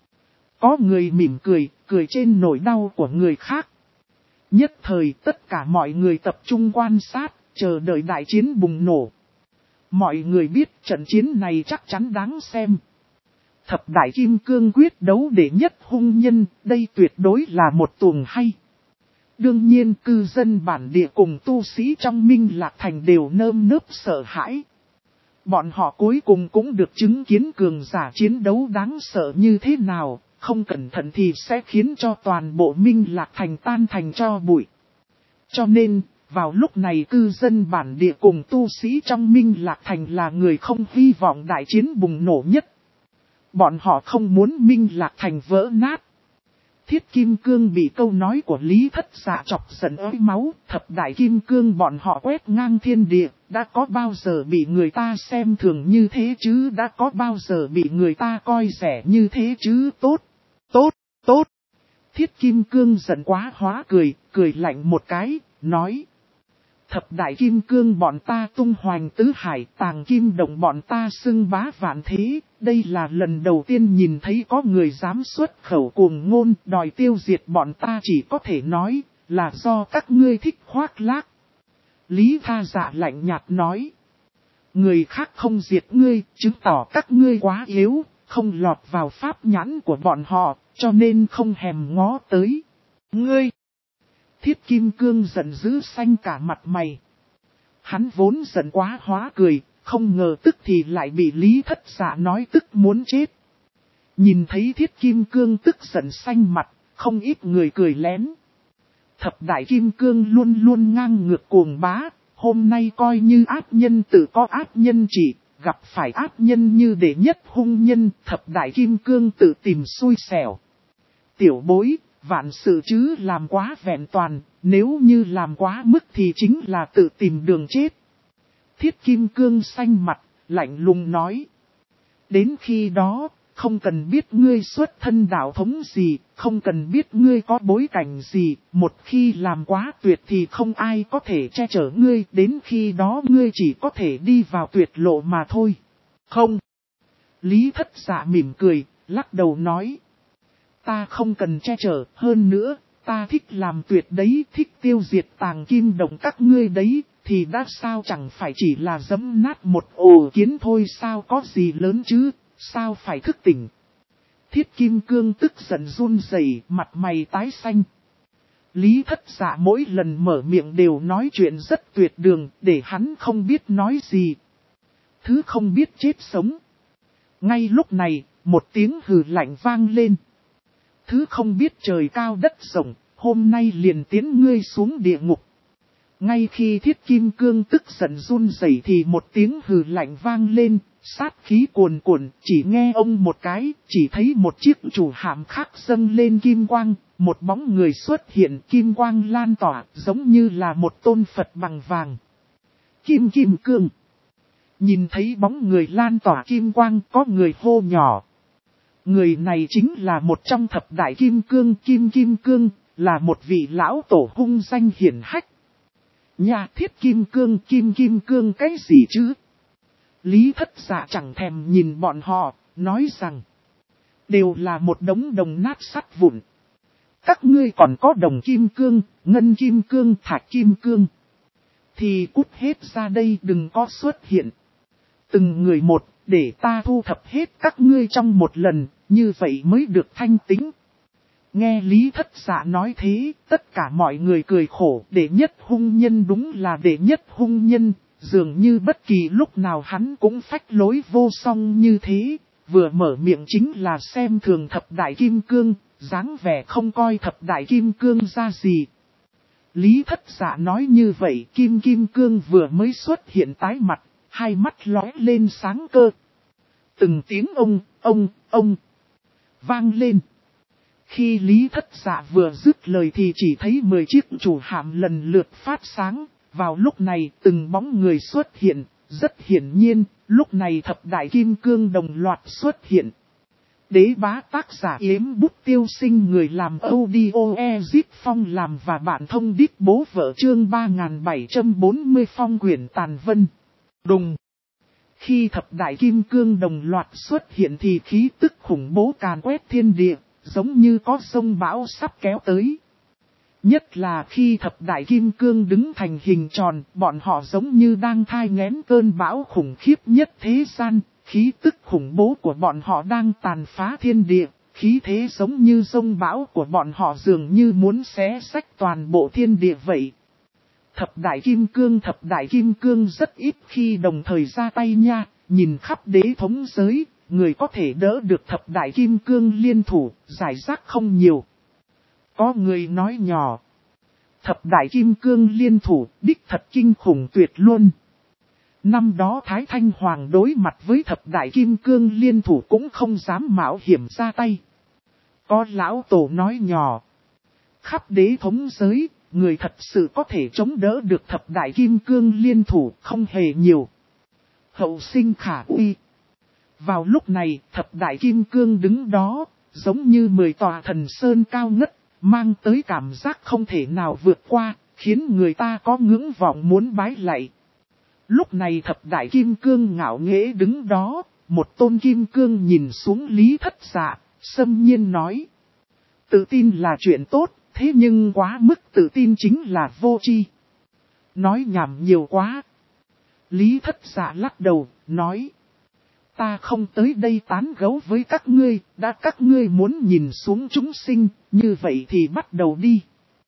Có người mỉm cười, cười trên nỗi đau của người khác. Nhất thời tất cả mọi người tập trung quan sát, chờ đợi đại chiến bùng nổ. Mọi người biết trận chiến này chắc chắn đáng xem. Thập đại Kim Cương quyết đấu đệ nhất hung nhân, đây tuyệt đối là một tuồng hay. Đương nhiên cư dân bản địa cùng tu sĩ trong Minh Lạc Thành đều nơm nớp sợ hãi. Bọn họ cuối cùng cũng được chứng kiến cường giả chiến đấu đáng sợ như thế nào, không cẩn thận thì sẽ khiến cho toàn bộ Minh Lạc Thành tan thành tro bụi. Cho nên, vào lúc này cư dân bản địa cùng tu sĩ trong Minh Lạc Thành là người không hy vọng đại chiến bùng nổ nhất. Bọn họ không muốn Minh Lạc Thành vỡ nát. Thiết Kim Cương bị câu nói của Lý Thất Dạ chọc giận ới máu, thập đại Kim Cương bọn họ quét ngang thiên địa, đã có bao giờ bị người ta xem thường như thế chứ, đã có bao giờ bị người ta coi rẻ như thế chứ, tốt, tốt, tốt. Thiết Kim Cương giận quá hóa cười, cười lạnh một cái, nói. Thập đại Kim Cương bọn ta tung hoành tứ hải, tàng kim động bọn ta xưng bá vạn thế. Đây là lần đầu tiên nhìn thấy có người dám xuất khẩu cuồng ngôn đòi tiêu diệt bọn ta, chỉ có thể nói là do các ngươi thích khoác lác. Lý Tha Dạ lạnh nhạt nói. Người khác không diệt ngươi, chứng tỏ các ngươi quá yếu, không lọt vào pháp nhãn của bọn họ, cho nên không hèm ngó tới. Ngươi! Thiết Kim Cương giận dữ xanh cả mặt mày. Hắn vốn giận quá hóa cười, không ngờ tức thì lại bị Lý Thất Dạ nói tức muốn chết. Nhìn thấy Thiết Kim Cương tức giận xanh mặt, không ít người cười lén. Thập đại Kim Cương luôn luôn ngang ngược cuồng bá, hôm nay coi như ác nhân tự có ác nhân trị, gặp phải ác nhân như đệ nhất hung nhân, thập đại Kim Cương tự tìm xui xẻo. Tiểu bối, vạn sự chứ làm quá vẹn toàn, nếu như làm quá mức thì chính là tự tìm đường chết. Thiết Kim Cương xanh mặt, lạnh lùng nói. Đến khi đó, không cần biết ngươi xuất thân đạo thống gì, không cần biết ngươi có bối cảnh gì, một khi làm quá tuyệt thì không ai có thể che chở ngươi, đến khi đó ngươi chỉ có thể đi vào tuyệt lộ mà thôi. Không. Lý Thất Dạ mỉm cười, lắc đầu nói. Ta không cần che chở, hơn nữa, ta thích làm tuyệt đấy, thích tiêu diệt tàng kim động các ngươi đấy, thì đã sao chẳng phải chỉ là giẫm nát một ổ kiến thôi, sao có gì lớn chứ, sao phải thức tỉnh. Thiết Kim Cương tức giận run rẩy, mặt mày tái xanh. Lý Thất Dạ mỗi lần mở miệng đều nói chuyện rất tuyệt đường, để hắn không biết nói gì. Thứ không biết chết sống. Ngay lúc này, một tiếng hừ lạnh vang lên. Thứ không biết trời cao đất rộng, hôm nay liền tiến ngươi xuống địa ngục. Ngay khi Thiết Kim Cương tức giận run rẩy thì một tiếng hừ lạnh vang lên, sát khí cuồn cuộn, chỉ nghe ông một cái, chỉ thấy một chiếc chủ hạm khác dâng lên kim quang, một bóng người xuất hiện, kim quang lan tỏa, giống như là một tôn Phật bằng vàng. Kim Kim Cương. Nhìn thấy bóng người lan tỏa kim quang, có người hô nhỏ. Người này chính là một trong thập đại Kim Cương, Kim Kim Cương, là một vị lão tổ hung danh hiển hách. Nhà Thiết Kim Cương, Kim Kim Cương cái gì chứ? Lý Thất Dạ chẳng thèm nhìn bọn họ, nói rằng đều là một đống đồng nát sắt vụn. Các ngươi còn có đồng Kim Cương, Ngân Kim Cương, Thạch Kim Cương. thì cút hết ra đây, đừng có xuất hiện. Từng người một, để ta thu thập hết các ngươi trong một lần, như vậy mới được thanh tĩnh. Nghe Lý Thất Dạ nói thế, tất cả mọi người cười khổ. Đệ nhất hung nhân đúng là đệ nhất hung nhân, dường như bất kỳ lúc nào hắn cũng phách lối vô song như thế. Vừa mở miệng chính là xem thường thập đại kim cương, dáng vẻ không coi thập đại kim cương ra gì. Lý Thất Dạ nói như vậy, kim cương vừa mới xuất hiện tái mặt, hai mắt lóe lên sáng cơ. Từng tiếng ông vang lên. Khi Lý Thất Dạ vừa dứt lời thì chỉ thấy 10 chiếc chủ hạm lần lượt phát sáng. Vào lúc này từng bóng người xuất hiện, rất hiển nhiên, lúc này thập đại kim cương đồng loạt xuất hiện. Đế bá tác giả Yếm Bút Tiêu Sinh, người làm audio Ezip Phong làm và bạn thông đít bố vợ chương 3740 phong quyển tàn vân. Đùng. Khi thập đại kim cương đồng loạt xuất hiện thì khí tức khủng bố càn quét thiên địa, giống như có sông bão sắp kéo tới. Nhất là khi thập đại kim cương đứng thành hình tròn, bọn họ giống như đang thai nghén cơn bão khủng khiếp nhất thế gian. Khí tức khủng bố của bọn họ đang tàn phá thiên địa, khí thế giống như sông bão của bọn họ dường như muốn xé xách toàn bộ thiên địa vậy. Thập đại kim cương rất ít khi đồng thời ra tay nha, nhìn khắp đế thống giới, người có thể đỡ được thập đại kim cương liên thủ, giải rác không nhiều. Có người nói nhỏ, thập đại kim cương liên thủ, đích thật kinh khủng tuyệt luôn. Năm đó Thái Thanh Hoàng đối mặt với thập đại kim cương liên thủ cũng không dám mạo hiểm ra tay. Có lão tổ nói nhỏ, khắp đế thống giới, người thật sự có thể chống đỡ được thập đại kim cương liên thủ không hề nhiều. Hậu sinh khả uy. Vào lúc này, thập đại kim cương đứng đó, giống như 10 tòa thần sơn cao ngất, mang tới cảm giác không thể nào vượt qua, khiến người ta có ngưỡng vọng muốn bái lạy. Lúc này thập đại kim cương ngạo nghễ đứng đó, một tôn kim cương nhìn xuống Lý Thất Dạ, xâm nhiên nói. Tự tin là chuyện tốt, thế nhưng quá mức tự tin chính là vô tri. Nói nhảm nhiều quá. Lý Thất Dạ lắc đầu, nói. Ta không tới đây tán gẫu với các ngươi, đã các ngươi muốn nhìn xuống chúng sinh, như vậy thì bắt đầu đi.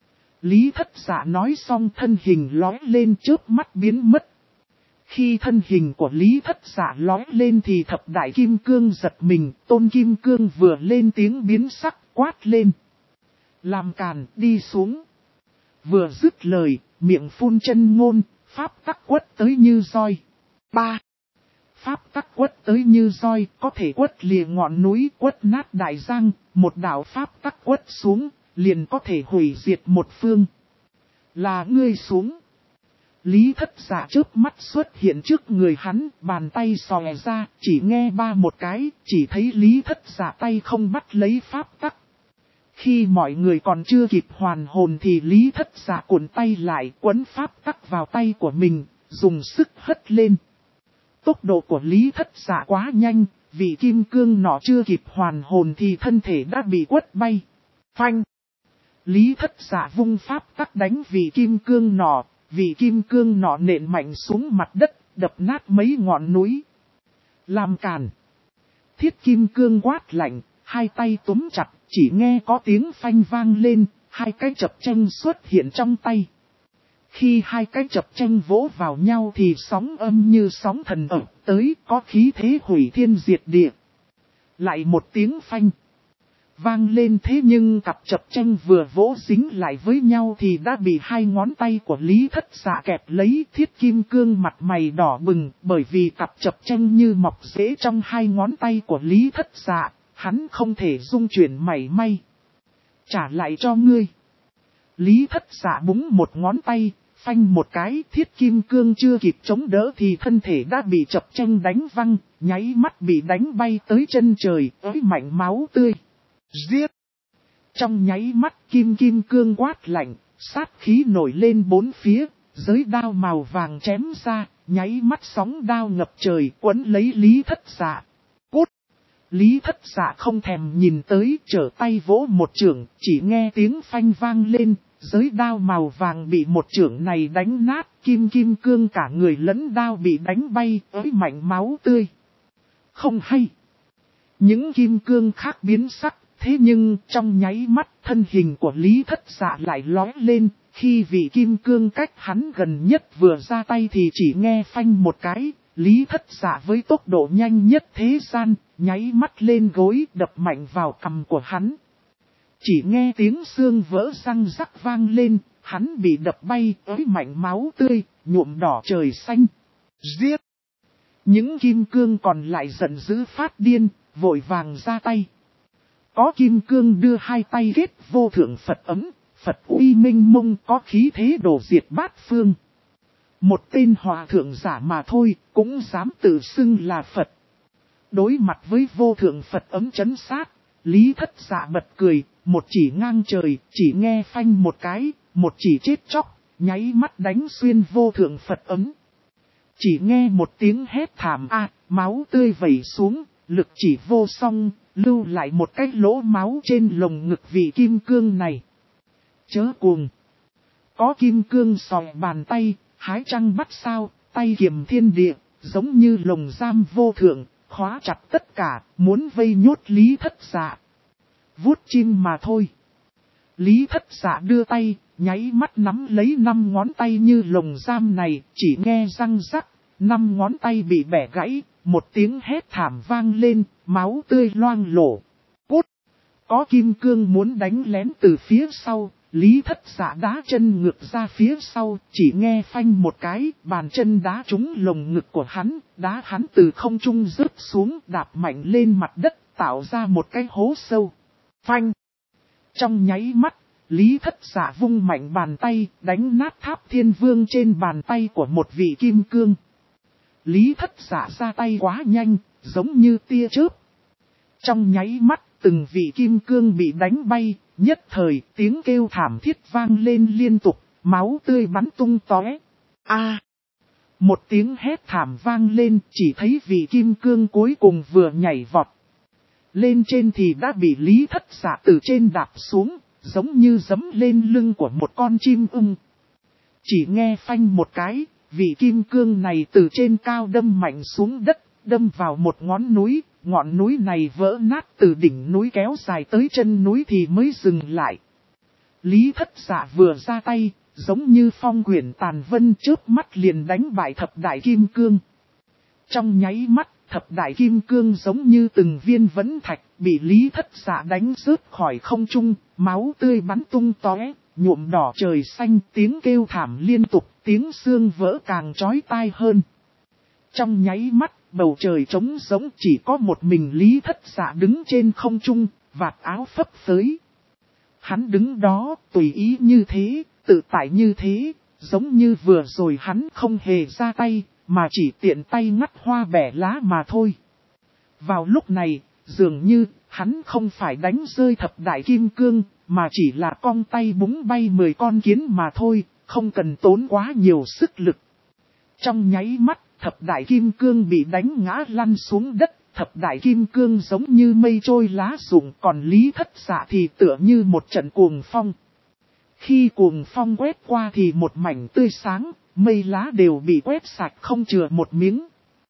Lý Thất Dạ nói xong thân hình lói lên chớp mắt biến mất. Khi thân hình của Lý Thất Dạ lói lên thì thập đại kim cương giật mình, tôn kim cương vừa lên tiếng biến sắc quát lên. Làm càn, đi xuống. Vừa dứt lời, miệng phun chân ngôn, pháp tắc quất tới như roi. 3. Pháp tắc quất tới như roi, có thể quất lìa ngọn núi, quất nát đại giang, một đạo pháp tắc quất xuống, liền có thể hủy diệt một phương. Là ngươi xuống. Lý Thất Dạ chớp mắt xuất hiện trước người hắn, bàn tay xòe ra, chỉ nghe ba một cái, chỉ thấy Lý Thất Dạ tay không bắt lấy pháp tắc. Khi mọi người còn chưa kịp hoàn hồn thì Lý Thất Dạ cuộn tay lại quấn pháp tắc vào tay của mình, dùng sức hất lên. Tốc độ của Lý Thất Dạ quá nhanh, vì kim cương nọ chưa kịp hoàn hồn thì thân thể đã bị quất bay. Phanh! Lý Thất Dạ vung pháp tắc đánh vì kim cương nọ. Vì kim cương nọ nện mạnh xuống mặt đất, đập nát mấy ngọn núi. Làm càn. Thiết kim cương quát lạnh, hai tay túm chặt, chỉ nghe có tiếng phanh vang lên, hai cái chập tranh xuất hiện trong tay. Khi hai cái chập tranh vỗ vào nhau thì sóng âm như sóng thần ập tới, có khí thế hủy thiên diệt địa. Lại một tiếng phanh vang lên, thế nhưng cặp chập tranh vừa vỗ dính lại với nhau thì đã bị hai ngón tay của Lý Thất Dạ kẹp lấy. Thiết kim cương mặt mày đỏ bừng, bởi vì cặp chập tranh như mọc rễ trong hai ngón tay của Lý Thất Dạ, hắn không thể dung chuyển mảy may. Trả lại cho ngươi. Lý Thất Dạ búng một ngón tay, phanh một cái, thiết kim cương chưa kịp chống đỡ thì thân thể đã bị chập tranh đánh văng, nháy mắt bị đánh bay tới chân trời, ới mạnh máu tươi. Giết! Trong nháy mắt kim cương quát lạnh, sát khí nổi lên bốn phía, giới đao màu vàng chém ra, nháy mắt sóng đao ngập trời quấn lấy Lý Thất Dạ. Cút! Lý Thất Dạ không thèm nhìn tới, trở tay vỗ một chưởng, chỉ nghe tiếng phanh vang lên, giới đao màu vàng bị một chưởng này đánh nát, kim cương cả người lẫn đao bị đánh bay, ới mạnh máu tươi. Không hay. Những kim cương khác biến sắc, thế nhưng trong nháy mắt thân hình của Lý Thất Dạ lại lóe lên, khi vị kim cương cách hắn gần nhất vừa ra tay thì chỉ nghe phanh một cái, Lý Thất Dạ với tốc độ nhanh nhất thế gian, nháy mắt lên gối đập mạnh vào cằm của hắn. Chỉ nghe tiếng xương vỡ răng rắc vang lên, hắn bị đập bay, ới mạnh máu tươi, nhuộm đỏ trời xanh. Giết! Những kim cương còn lại giận dữ phát điên, vội vàng ra tay. Có kim cương đưa hai tay kết vô thượng Phật ấm, Phật uy minh mông có khí thế đổ diệt bát phương. Một tên hòa thượng giả mà thôi, cũng dám tự xưng là Phật. Đối mặt với vô thượng Phật ấm chấn sát, Lý Thất Dạ bật cười, một chỉ ngang trời, chỉ nghe phanh một cái, một chỉ chết chóc, nháy mắt đánh xuyên vô thượng Phật ấm. Chỉ nghe một tiếng hét thảm máu tươi vẩy xuống, lực chỉ vô song, lưu lại một cái lỗ máu trên lồng ngực vị kim cương này. Chớ cuồng! Có kim cương sòi bàn tay, hái trăng bắt sao, tay kiềm thiên địa, giống như lồng giam vô thượng, khóa chặt tất cả, muốn vây nhốt Lý Thất Dạ. Vuốt chim mà thôi. Lý Thất Dạ đưa tay, nháy mắt nắm lấy 5 ngón tay như lồng giam này, chỉ nghe răng rắc, 5 ngón tay bị bẻ gãy, một tiếng hét thảm vang lên, máu tươi loang lổ. Cút! Có kim cương muốn đánh lén từ phía sau, Lý Thất Dạ đá chân ngược ra phía sau, chỉ nghe phanh một cái, bàn chân đá trúng lồng ngực của hắn, đá hắn từ không trung rớt xuống, đạp mạnh lên mặt đất, tạo ra một cái hố sâu. Phanh! Trong nháy mắt, Lý Thất Dạ vung mạnh bàn tay, đánh nát tháp thiên vương trên bàn tay của một vị kim cương. Lý Thất Dạ ra tay quá nhanh, giống như tia chớp. Trong nháy mắt, từng vị kim cương bị đánh bay, nhất thời tiếng kêu thảm thiết vang lên liên tục, máu tươi bắn tung tóe. Một tiếng hét thảm vang lên, chỉ thấy vị kim cương cuối cùng vừa nhảy vọt lên trên thì đã bị Lý Thất Dạ từ trên đạp xuống, giống như giẫm lên lưng của một con chim ưng. Chỉ nghe phanh một cái, vị kim cương này từ trên cao đâm mạnh xuống đất, đâm vào một ngọn núi này vỡ nát từ đỉnh núi kéo dài tới chân núi thì mới dừng lại. Lý Thất Dạ vừa ra tay, giống như phong quyển tàn vân chớp mắt liền đánh bại thập đại kim cương. Trong nháy mắt, thập đại kim cương giống như từng viên vẫn thạch, bị Lý Thất Dạ đánh rớt khỏi không trung, máu tươi bắn tung tóe, nhuộm đỏ trời xanh, tiếng kêu thảm liên tục, tiếng xương vỡ càng chói tai hơn. Trong nháy mắt, bầu trời trống rỗng, chỉ có một mình Lý Thất Dạ đứng trên không trung, vạt áo phấp phới. Hắn đứng đó, tùy ý như thế, tự tại như thế, giống như vừa rồi hắn không hề ra tay, mà chỉ tiện tay ngắt hoa bẻ lá mà thôi. Vào lúc này, dường như, hắn không phải đánh rơi thập đại kim cương, mà chỉ là cong tay búng bay 10 con kiến mà thôi, không cần tốn quá nhiều sức lực. Trong nháy mắt, thập đại kim cương bị đánh ngã lăn xuống đất, thập đại kim cương giống như mây trôi lá rụng, còn Lý Thất Dạ thì tựa như một trận cuồng phong. Khi cuồng phong quét qua thì một mảnh tươi sáng, mây lá đều bị quét sạch không chừa một miếng.